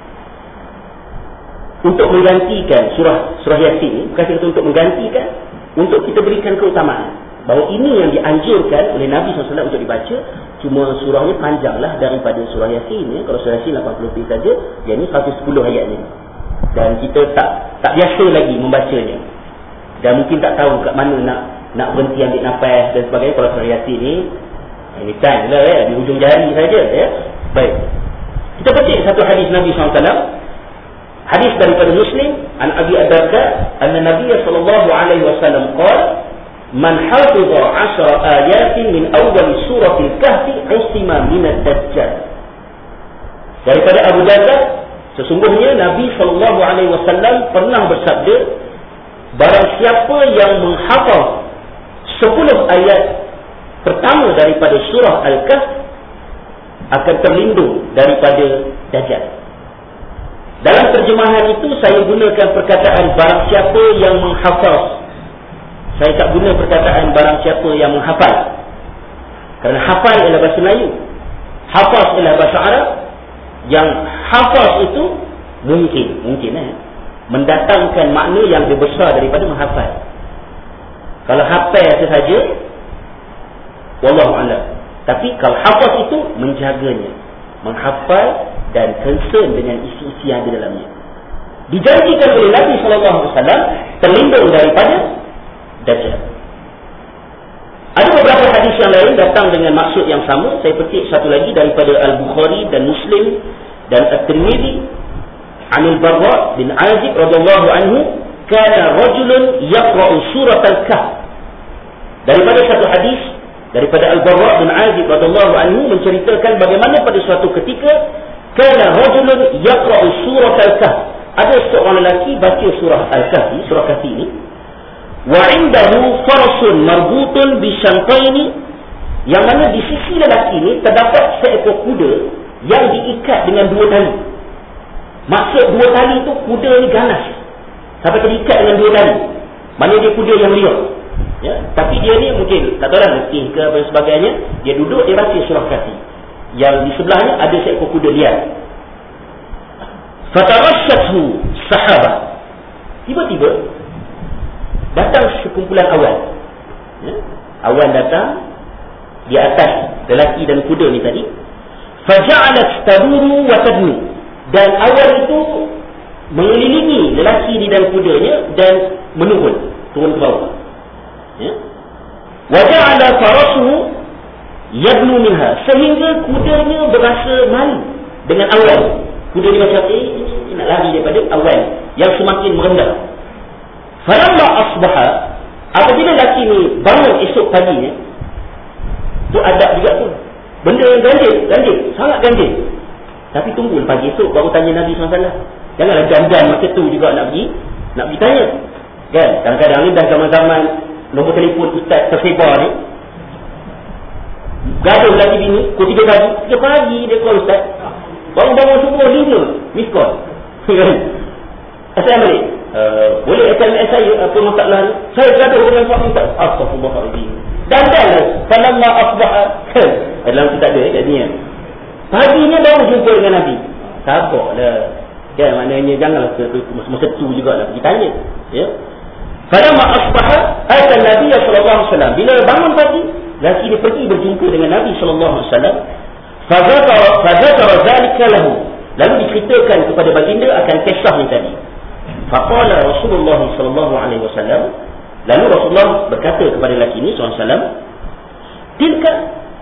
untuk menggantikan surah surah Yasin ini, bukan kata untuk menggantikan, untuk kita berikan keutamaan bahawa ini yang dianjurkan oleh Nabi sallallahu alaihi wasallam untuk dibaca. Cuma surahnya panjanglah daripada surah Yasin ya. Kalau surah Yasin lapan puluh lebih saja, yang ini seratus sepuluh ayatnya. Dan kita tak tak biasa lagi membacanya. Dan mungkin tak tahu kat mana nak nak berhenti ambil nafas dan sebagainya. Kalau surah Yasin ni ini time lah ya, di hujung jari saja ya. Baik. Kita baca satu hadis Nabi sallallahu alaihi wasallam. Hadis daripada Muslim, an Abi Ad-Darda, anna Nabiy sallallahu alaihi wasallam qala, man hafiza ashara ayatin min awal suratil kahfi usima minad dajjal. Daripada Abu Darda, sesungguhnya Nabi sallallahu alaihi wasallam pernah bersabda, barang siapa yang menghafal sepuluh ayat pertama daripada surah Al-Kahf akan terlindung daripada dajjal. Dalam terjemahan itu saya gunakan perkataan barang siapa yang menghafaz. Saya tak guna perkataan barang siapa yang menghafal, kerana hafal ialah bahasa Melayu, hafaz ialah bahasa Arab. Yang hafaz itu mungkin mungkin eh, mendatangkan makna yang lebih besar daripada menghafal. Kalau hafal sahaja, wallahu a'lam. Tapi kalau hafaz itu menjaganya, menghafal dan concern dengan isi-isi yang ada dalamnya. Dijanjikan oleh Nabi sallallahu alaihi wasallam terlindung daripada Dajjal. Ada beberapa hadis yang lain datang dengan maksud yang sama. Saya petik satu lagi daripada Al-Bukhari dan Muslim dan At-Tirmidzi, Anil Barra bin Azib radhiyallahu anhu, kana rajulun yaqra'u surat Al-Kahf. Daripada satu hadis daripada Al-Barra bin Azib radhiyallahu anhu menceritakan bagaimana pada suatu ketika kana rajulun yaqra'u surat Al-Kahf. Ada seorang lelaki baca surah Al-Kahfi, surah Kahfi ini. Wa indahu farasun marbutun bi shantaini, yang mana di sisi lelaki ini terdapat seekor kuda yang diikat dengan dua tali. Maksud dua tali itu kuda ni ganas sampai terikat dengan dua tali. Mana dia kuda yang liar. Ya, tapi dia ni mungkin tak tahu lah letih ke apa sebagainya, dia duduk dia baca surah Kahfi. Yang di sebelahnya ada seekor kuda liar. Fatarasyathu sahabah. Tiba-tiba datang sekumpulan awan. Ya? Awan datang di atas lelaki dan kuda ni tadi. Faja'alat taduru wa tadnu. Dan awan itu mengelilingi lelaki ni dan kudanya dan menurun, turun ke bawah. Ya? Waja'ala farasuhu yadnu minha, sehingga kudanya berasa malu dengan awan. Kuda dia macam eh ini nak lari daripada awan yang semakin merendah. Falamma asbaha, apabila lelaki ni bangun esok paginya, tu adab juga tu. Benda yang ganjil, ganjil, sangat ganjil. Tapi tunggu pagi esok baru tanya Nabi sallallahu alaihi wasallam. Janganlah jam-jam masa tu juga nak pergi, nak pergi tanya. Kan? Kadang-kadang ni dah zaman-zaman nombor telefon ustaz tersebar ni. Gaduh lagi bini, pukul tiga pagi, tiga pagi dia call ustaz. Bangun-bangun subuh lima, miss call. Assalamualaikum. Uh, boleh S M S saya apa masalah ni? Saya gaduh dengan suami ustaz. Astaghfirullahaladzim. Dan dan falamma asbaha. Dalam tu tak ada jadinya. Paginya baru jumpa dengan Nabi. Sabarlah. Kan maknanya janganlah masa tu juga nak pergi tanya. Ya. Falamma asbaha ata Nabi sallallahu alaihi wasallam. Bila bangun pagi, lelaki dia pergi berjumpa dengan Nabi sallallahu alaihi wasallam. Fadzakara fadzakara zalika lahu. Lalu diceritakan kepada baginda akan kisah ni tadi. Faqala Rasulullah sallallahu alaihi wasallam, lalu Rasulullah berkata kepada lelaki ini sallallahu alaihi wasallam, tilka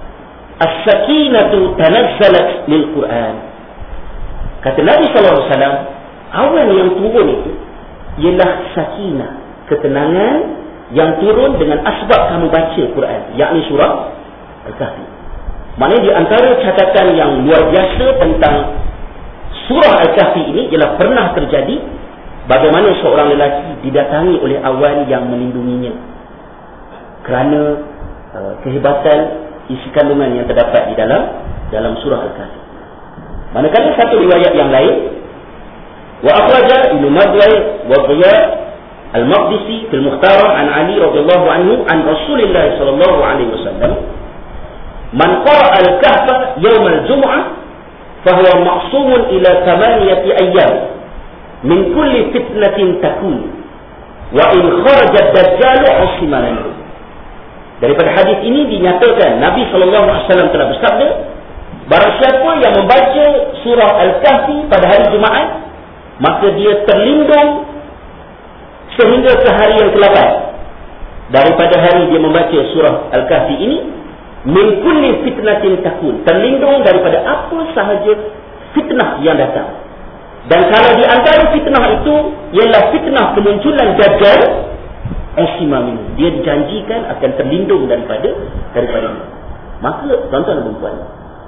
as-sakinatu tanazzalat lil Quran. Kata Nabi sallallahu alaihi wasallam, awan yang turun itu ialah sakinah, ketenangan yang turun dengan asbab kamu baca Quran, yakni surah Al-Kahfi. Maknanya di antara catatan yang luar biasa tentang surah Al-Kahfi ini ialah pernah terjadi bagaimana seorang lelaki didatangi oleh awan yang melindunginya kerana uh, kehebatan isi kandungan yang terdapat di dalam dalam surah Al-Kahfi. Manakala satu riwayat yang lain, wa akhraja Ibnu Majah wa Dhiya Al-Maqdisi fil Mukhtarah an Ali radhiyallahu anhu an Rasulillah sallallahu alaihi wasallam, man qara'a al-kahfa yawm al-jum'ah fa huwa ma'sumun ila thamaniyati ayyam min kulli fitnatin takun wa in kharaja ad-dajjal usima minhu. Daripada hadis ini dinyatakan Nabi sallallahu alaihi wasallam telah bersabda, barang siapa yang membaca surah Al-Kahfi pada hari Jumaat, maka dia terlindung sehingga ke hari yang kelapan daripada hari dia membaca surah Al-Kahfi ini, min kulli fitnatin takun, terlindung daripada apa sahaja fitnah yang datang. Dan kalau di antara fitnah itu ialah fitnah kemunculan Dajjal, usima minhu, dia dijanjikan akan terlindung daripada daripada ini. Maka tuan-tuan dan puan,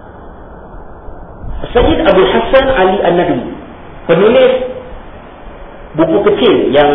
Sayyid Abu Hassan Ali An-Nadwi, penulis buku kecil yang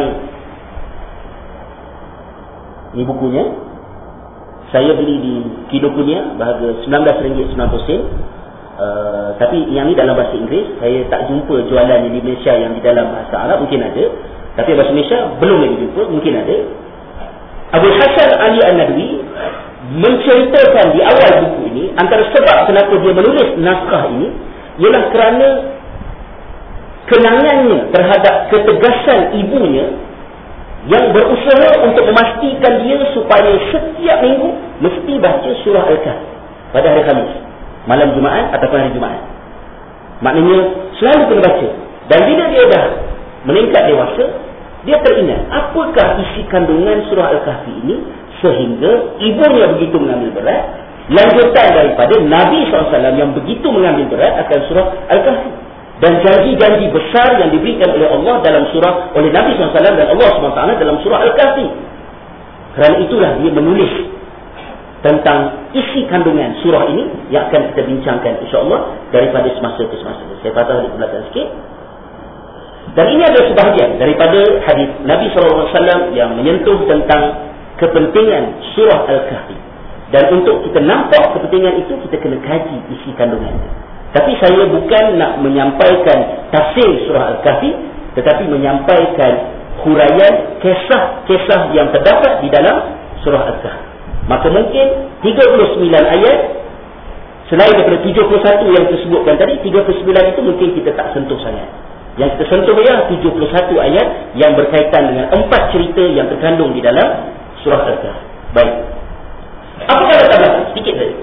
ini bukunya saya beli di Kinokuniya berharga sembilan belas ringgit sembilan puluh sen. Uh, tapi yang ni dalam bahasa Inggeris. Saya tak jumpa jualan di Malaysia yang di dalam bahasa Arab. Mungkin ada, tapi bahasa Malaysia belum lagi jumpa. Mungkin ada. Abu Hassan Ali An-Nadwi menceritakan di awal buku ini, antara sebab kenapa dia menulis naskah ini ialah kerana kenangannya terhadap ketegasan ibunya yang berusaha untuk memastikan dia supaya setiap minggu mesti baca surah Al-Kahfi pada hari Khamis, malam Jumaat ataupun hari Jumaat. Maknanya selalu kena baca. Dan bila dia dah meningkat dewasa, dia teringat apakah isi kandungan surah Al-Kahfi ini sehingga ibunya begitu mengambil berat. Lanjutan daripada Nabi sallallahu alaihi wasallam yang begitu mengambil berat akan surah Al-Kahfi. Dan janji-janji besar yang diberikan oleh Allah dalam surah, oleh Nabi sallallahu alaihi wasallam dan Allah subhanahu wa taala dalam surah Al-Kahfi. Kerana itulah dia menulis tentang isi kandungan surah ini yang akan kita bincangkan insya-Allah daripada semasa ke semasa. Saya patah di belakang sikit. Dan ini adalah sebahagian daripada hadis Nabi sallallahu alaihi wasallam yang menyentuh tentang kepentingan surah Al-Kahfi. Dan untuk kita nampak kepentingan itu, kita kena kaji isi kandungannya. Tapi saya bukan nak menyampaikan tafsir surah Al-Kahfi, tetapi menyampaikan huraian kisah-kisah yang terdapat di dalam surah Al-Kahfi. Maka mungkin tiga puluh sembilan ayat, selain daripada tujuh puluh satu yang tersebutkan tadi, tiga puluh sembilan itu mungkin kita tak sentuh sangat. Yang kita sentuh ialah tujuh puluh satu ayat yang berkaitan dengan empat cerita yang terkandung di dalam surah Al-Kahfi. Baik. Apa kata tambah? Sedikit saja.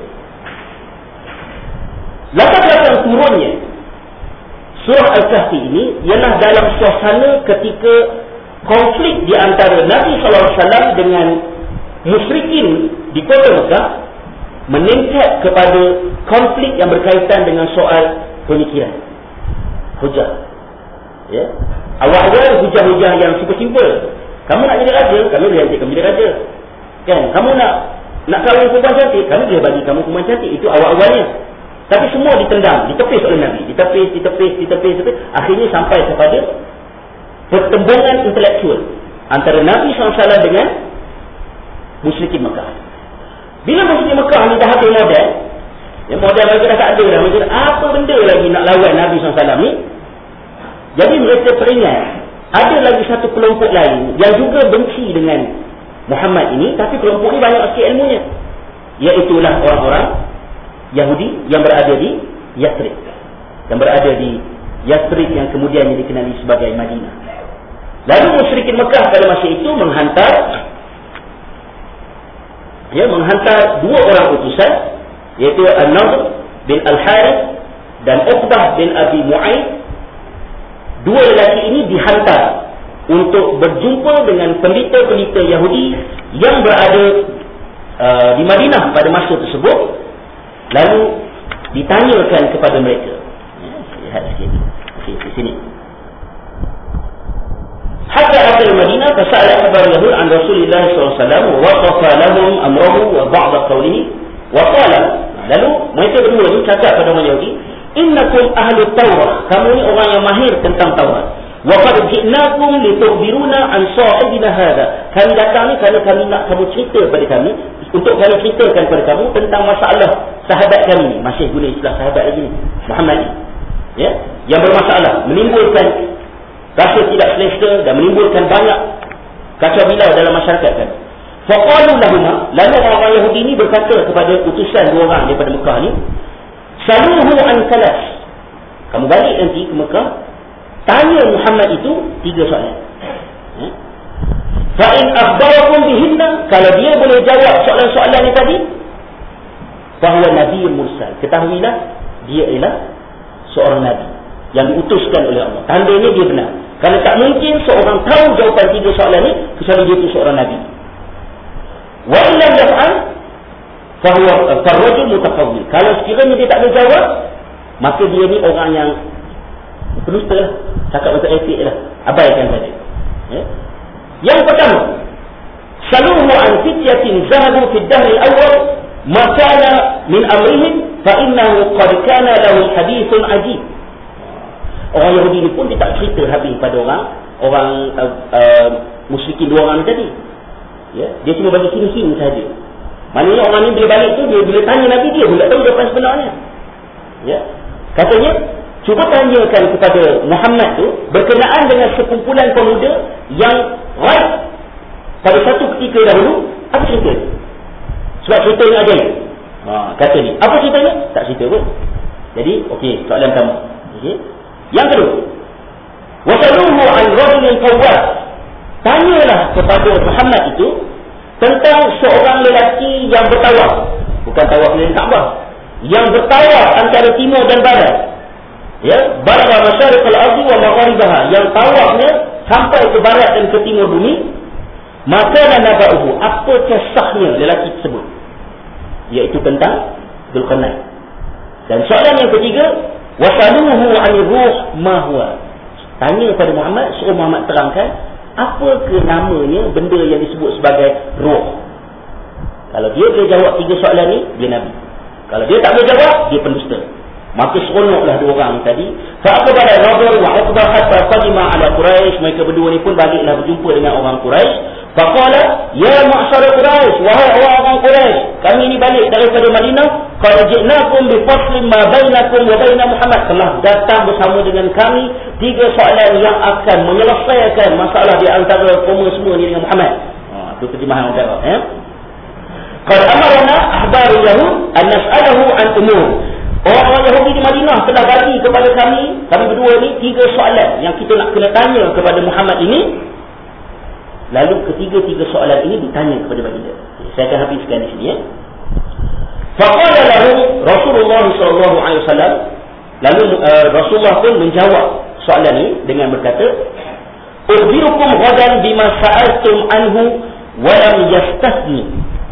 Latar belakang turunnya surah Al-Kahfi ini ialah dalam suasana ketika konflik di antara Nabi sallallahu alaihi wasallam dengan musyrikin di kota Mekah meningkat kepada konflik yang berkaitan dengan soal penyikiran. Hujah. Ya. Awal-awal hujah-hujah yang super simple. Kamu nak jadi raja, kami boleh ajak kamu jadi raja. Kan? Kamu nak nak kahwin perempuan cantik, kami boleh bagi kamu perempuan cantik. Itu awal-awalnya. Tapi semua ditendang, ditepis oleh Nabi. Ditepis, ditepis, ditepis, ditepis. Akhirnya sampai kepada pertembungan intelektual antara Nabi sallallahu alaihi wasallam dengan musyrikin Mekah. Bila musyrikin Mekah ni dah ada model, yang model mereka dah tak ada dah. Mereka apa benda lagi nak lawan Nabi sallallahu alaihi wasallam ni? Jadi mereka teringat ada lagi satu kelompok lain yang juga benci dengan Muhammad ini, tapi kelompok ini banyak sikit ilmunya, iaitulah orang-orang Yahudi yang berada di Yathrib, yang berada di Yathrib yang kemudian dikenali sebagai Madinah. Lalu musyrikin Mekah pada masa itu menghantar ya menghantar dua orang utusan, iaitu An-Nadhr bin Al-Harith dan Uqbah bin Abi Mu'ayyid. Dua lelaki ini dihantar untuk berjumpa dengan pendeta-pendeta Yahudi yang berada uh, di Madinah pada masa tersebut. Lalu ditanyakan kepada mereka. Ya, lihat sikit. Okey, di sini. Hatta akhir Madinah fasala kabar Yahud an Rasulullah sallallahu alaihi wasallam wa waqafa lahum amrahu wa ba'd qawlihi wa qala. Lalu mereka berdua ni cakap pada orang Yahudi, innakum ahli Taurat, kamu ni orang yang mahir tentang Taurat. Wa qad ji'nakum litukhbiruna an sahibina hadha. Kami datang ni kerana kami nak kamu cerita kepada kami, untuk kami ceritakan kepada kamu tentang masalah sahabat kami ni. Masih guna istilah sahabat lagi ni, Muhammad ni. Ya, yang bermasalah, menimbulkan rasa tidak selesa dan menimbulkan banyak kacau bilau dalam masyarakat kan. Faqalu lahum, lalu orang Yahudi ni berkata kepada utusan dua orang daripada Mekah ni, saluhu an salas. Kamu balik nanti ke Mekah, tanya Muhammad itu tiga soalan. Ya? Fa in akhbarakum bihinna, kalau dia boleh jawab soalan-soalan yang tadi, bahawa Nabi mursal, ketahuilah dia ialah seorang nabi yang diutuskan oleh Allah. Tandanya dia benar. Kerana tak mungkin seorang tahu jawapan tiga soalan ni kecuali dia itu seorang nabi. Wa illam yaf'al fahuwa farrajul mutaqawwil. Kalau sekiranya dia tak boleh jawab, maka dia ni orang yang penusta lah, cakap untuk etik lah, abaikan saja. Ya? Yang pertama, saluhu an fityatin zahabu fi ad-dahr al-awwal ma kana min amrihim fa innahu qad kana lahu hadithun ajib. Orang Yahudi ni pun dia tak cerita habis pada orang orang uh, uh, musyrikin dua orang ni tadi. Ya, dia cuma bagi hint-hint saja. Maknanya orang ni bila balik tu, dia bila tanya Nabi, dia pun tak tahu jawapan sebenarnya. Ya. Katanya, cuba tanyakan kepada Muhammad tu berkenaan dengan sekumpulan pemuda yang right pada satu ketika dahulu, apa cerita? Sebab cerita yang ajaib. Ha, kata ni, apa ceritanya? Tak cerita pun. Jadi, okey, soalan pertama. Okey. Yang kedua, wasaluhu an rajulin qawwas. Tanyalah kepada Muhammad itu tentang seorang lelaki yang bertawaf, bukan tawaf keliling Kaabah, yang bertawaf antara timur dan barat. Ya, balagha masyariq al-ardi wa magharibaha, yang tawafnya sampai ke barat dan ke timur bumi. maka naba'uhu, apa kisahnya lelaki tersebut, iaitu tentang Dzulqarnain. Dan soalan yang ketiga, wasaluhu 'anil ruh ma huwa, tanya kepada Muhammad, suruh Muhammad terangkan apa ke namanya benda yang disebut sebagai roh. Kalau dia boleh jawab tiga soalan ni, dia Nabi. Kalau dia tak boleh jawab, dia pendusta. Maka seronoklah dua orang tadi. Fa'aqbala Nadhr wa Uqbah hatta qadima ala Quraisy. Mereka berdua ni pun baliklah berjumpa dengan orang Quraisy. Faqala, ya ma'syar Quraisy, wahai orang-orang Quraisy, kami ni balik daripada Madinah. Qad ji'nakum bi faslin ma bainakum wa baina Muhammad. Telah datang bersama dengan kami tiga soalan yang akan menyelesaikan masalah di antara kaum semua ni dengan Muhammad. Ha, tu terjemahan orang Arab, ya. Qad amarna ahbarul yahud an nas'alahu an umur. Orang-orang Yahudi di Madinah telah bagi kepada kami, kami berdua ni, tiga soalan yang kita nak kena tanya kepada Muhammad ini. Lalu ketiga-tiga soalan ini ditanya kepada baginda. Saya akan habiskan di sini, ya. Faqala lahu Rasulullah sallallahu alaihi wasallam, lalu uh, Rasulullah pun menjawab soalan ini dengan berkata, "Ukhbirukum ghadan bima sa'altum anhu wa lam yastathni."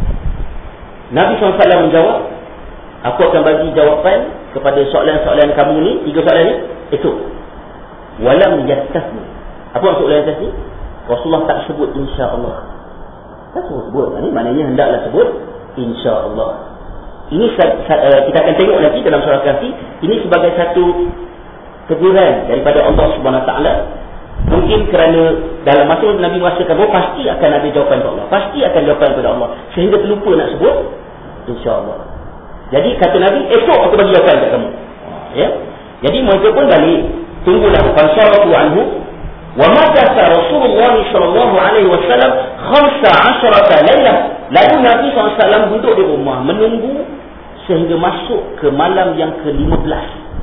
Nabi sallallahu alaihi wasallam menjawab, aku akan bagi jawapan kepada soalan-soalan kamu ni, tiga soalan ni, esok. Walam yastathni. Apa maksud walam yastathni? Rasulullah tak sebut insya-Allah. Tak sebut. Ini maknanya hendaklah sebut insya-Allah. Ini kita akan tengok nanti dalam surah Kahfi. Ini sebagai satu teguran daripada Allah Subhanahu Wa Taala. Mungkin kerana dalam masa Nabi merasakan bahawa pasti akan ada jawapan kepada Allah. Pasti akan jawapan kepada Allah. Sehingga terlupa nak sebut insya-Allah. Jadi kata Nabi, esok aku bagi jawapan kat kamu. Ya. Jadi mereka pun balik, tunggulah fansaratu anhu. Wa makatha Rasulullah sallallahu alaihi wasallam khamsa asharata lailah. Lalu Nabi sallallahu alaihi wasallam duduk di rumah menunggu sehingga masuk ke malam yang ke lima belas.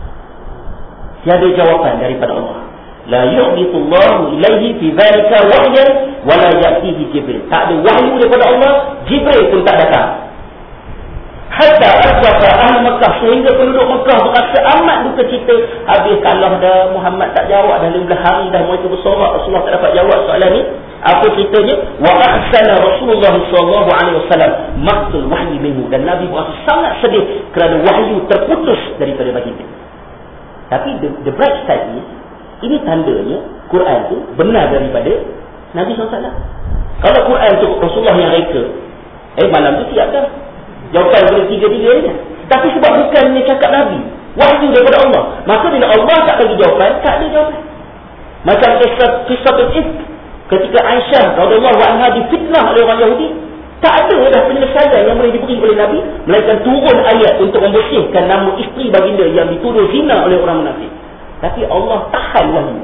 Tiada jawapan daripada Allah. La yu'bitullahu ilaihi fi dhalika wahyan wa la ya'tihi Jibril. Tak ada wahyu daripada Allah, Jibril pun tak datang. Hatta asbaha ahli Mekah, sehingga penduduk Mekah berasa amat duka cita. Habis kalah dah, Muhammad tak jawab dah, lima belas hari dah mereka bersorak, Rasulullah tak dapat jawab soalan ni. Apa ceritanya? Wa ahsana Rasulullah sallallahu alaihi wasallam maqtul wahyi minhu, dan Nabi berasa sangat sedih kerana wahyu terputus daripada baginda. Tapi the, the bright side ni, ini tandanya Quran tu benar daripada Nabi sallallahu alaihi wasallam. Kalau Quran tu Rasulullah yang reka, eh malam tu siap dah jawapan daripada tiga-tiga ni. Tapi sebab bukannya cakap Nabi, wahyu daripada Allah, maka bila Allah tak bagi jawapan, tak ada jawapan. Macam kisah kisah Ifk, ketika Aisyah radhiyallahu anha difitnah oleh orang Yahudi, tak ada dah penyelesaian yang boleh diberi oleh Nabi, melainkan turun ayat untuk membersihkan nama isteri baginda yang dituduh zina oleh orang munafik. Tapi Allah tahan wahyu.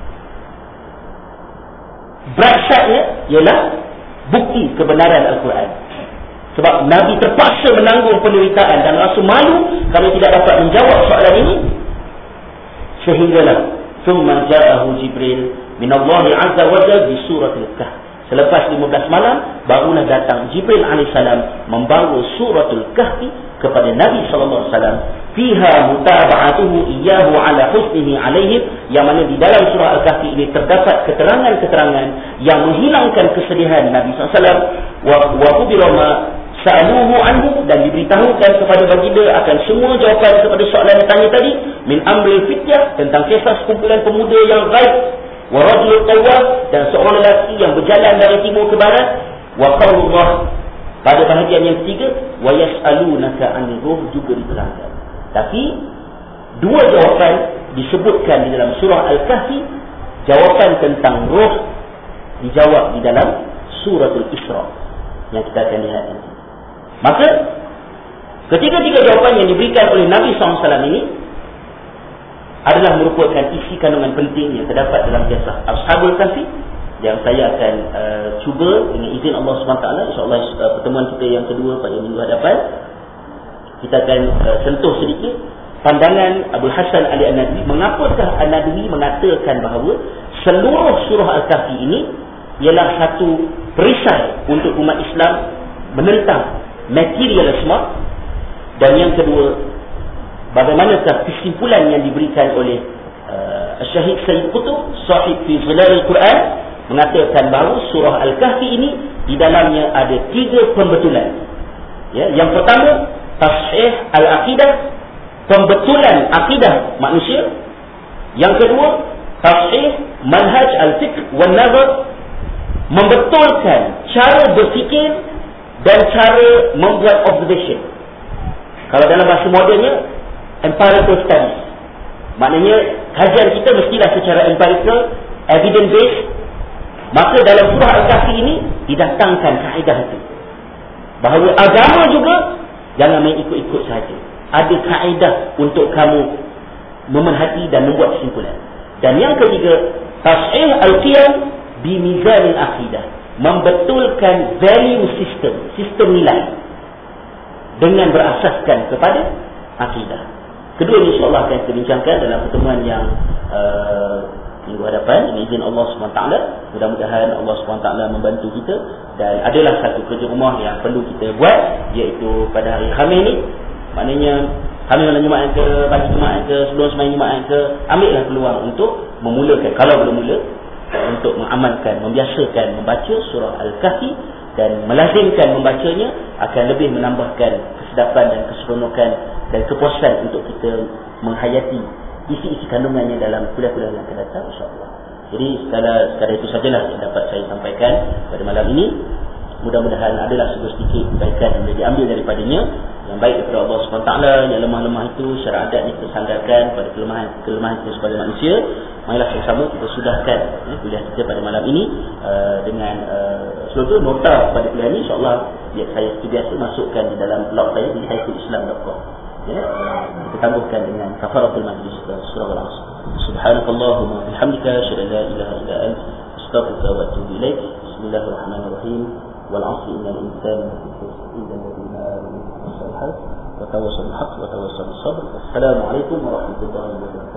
Bright side-nya ialah bukti kebenaran Al-Quran. Sebab Nabi terpaksa menanggung penderitaan dan rasa malu kalau tidak dapat menjawab soalan ini. Sehinggalah thumma ja'ahu Jibril min Allah azza wa jalla bi suratil Kahf. Selepas lima belas malam, barulah datang Jibril alaihissalam membawa suratul Kahfi kepada Nabi sallallahu alaihi wasallam. Fiha mutaba'atuhu iyyahu ala husnihi alaihim, yang mana di dalam surah Al-Kahfi ini terdapat keterangan-keterangan yang menghilangkan kesedihan Nabi sallallahu alaihi wasallam. Wa wa kubira ma sa'aluhu anhu, dan diberitahukan kepada baginda akan semua jawapan kepada soalan yang ditanya tadi, min amril fityah, tentang kisah sekumpulan pemuda yang ghaib, wa rajul tawwab, dan seorang lelaki yang berjalan dari timur ke barat, wa qaulullah, pada bahagian yang ketiga, wa yas'alunaka 'anil ruh, juga diterangkan. Tapi dua jawapan disebutkan di dalam surah Al-Kahfi. Jawapan tentang roh dijawab di dalam suratul Isra yang kita akan lihat nanti. Maka ketiga-tiga jawapan yang diberikan oleh Nabi sallallahu alaihi wasallam ini adalah merupakan isi kandungan penting yang terdapat dalam kisah Ashabul Kahfi, yang saya akan uh, cuba dengan izin Allah subhanahu wa taala, insya-Allah uh, pertemuan kita yang kedua pada minggu hadapan, kita akan uh, sentuh sedikit pandangan Abu Hasan Ali An-Nadwi. Mengapakah An-Nadwi mengatakan bahawa seluruh surah Al-Kahfi ini ialah satu perisai untuk umat Islam menentang materialisme, dan yang kedua, bagaimanakah kesimpulan yang diberikan oleh uh, Syahid Sayyid Qutb, sahib fi Zilal Al-Quran, mengatakan bahawa surah Al-Kahfi ini di dalamnya ada tiga pembetulan. Ya, yang pertama, tashih al-aqidah, pembetulan akidah manusia. Yang kedua, tashih manhaj al-fiqh wal nazar, membetulkan cara berfikir dan cara membuat observation. Kalau dalam bahasa modernnya, empirical studies. Maknanya kajian kita mestilah secara empirical, evidence based. Maka dalam surah Al-Kahfi ini didatangkan kaedah itu, bahawa agama juga jangan main ikut-ikut saja. Ada kaedah untuk kamu memerhati dan membuat kesimpulan. Dan yang ketiga, tashih al-qiyam bi mizan al-aqidah, membetulkan value system, sistem nilai dengan berasaskan kepada akidah. Kedua ini insyaAllah akan kita bincangkan dalam pertemuan yang uh, minggu hadapan, dengan izin Allah subhanahu wa taala. Mudah-mudahan Allah subhanahu wa taala membantu kita. Dan adalah satu kerja rumah yang perlu kita buat, iaitu pada hari Khamis ni, maknanya Khamis malam Jumaat ke, pagi Jumaat ke, sebelum sembahyang Jumaat ke, ambillah peluang untuk memulakan, kalau belum mula, untuk mengamalkan, membiasakan membaca surah Al-Kahfi, dan melazimkan membacanya akan lebih menambahkan kesedapan dan keseronokan dan kepuasan untuk kita menghayati isi-isi kandungannya dalam kuliah-kuliah yang akan datang, insyaAllah. Jadi sekadar, sekadar itu sajalah yang dapat saya sampaikan pada malam ini. Mudah-mudahan adalah sebuah sedikit kebaikan yang boleh diambil daripadanya, yang baik daripada Allah subhanahu wa taala. Yang lemah-lemah itu secara adatnya kita sandarkan pada kelemahan-kelemahan kita sebagai manusia. Marilah sama-sama kita sudahkan ya, kuliah kita pada malam ini uh, dengan uh, seluruh nota pada kuliah ini, insyaAllah biar saya biasa masukkan di dalam blog saya di haitul islam dot com. Ya, kita tangguhkan dengan kafaratul majlis surah Al-Asr. Subhanakallahumma bihamdika asyhadu an la ilaha illa anta astaghfiruka wa atubu ilaik. Bismillahirrahmanirrahim. Wal 'asri innal insana lafi khusr illa alladhina amanu wa tawassaw bil haqq wa tawassaw bis sabr. Assalamu alaikum warahmatullahi wabarakatuh.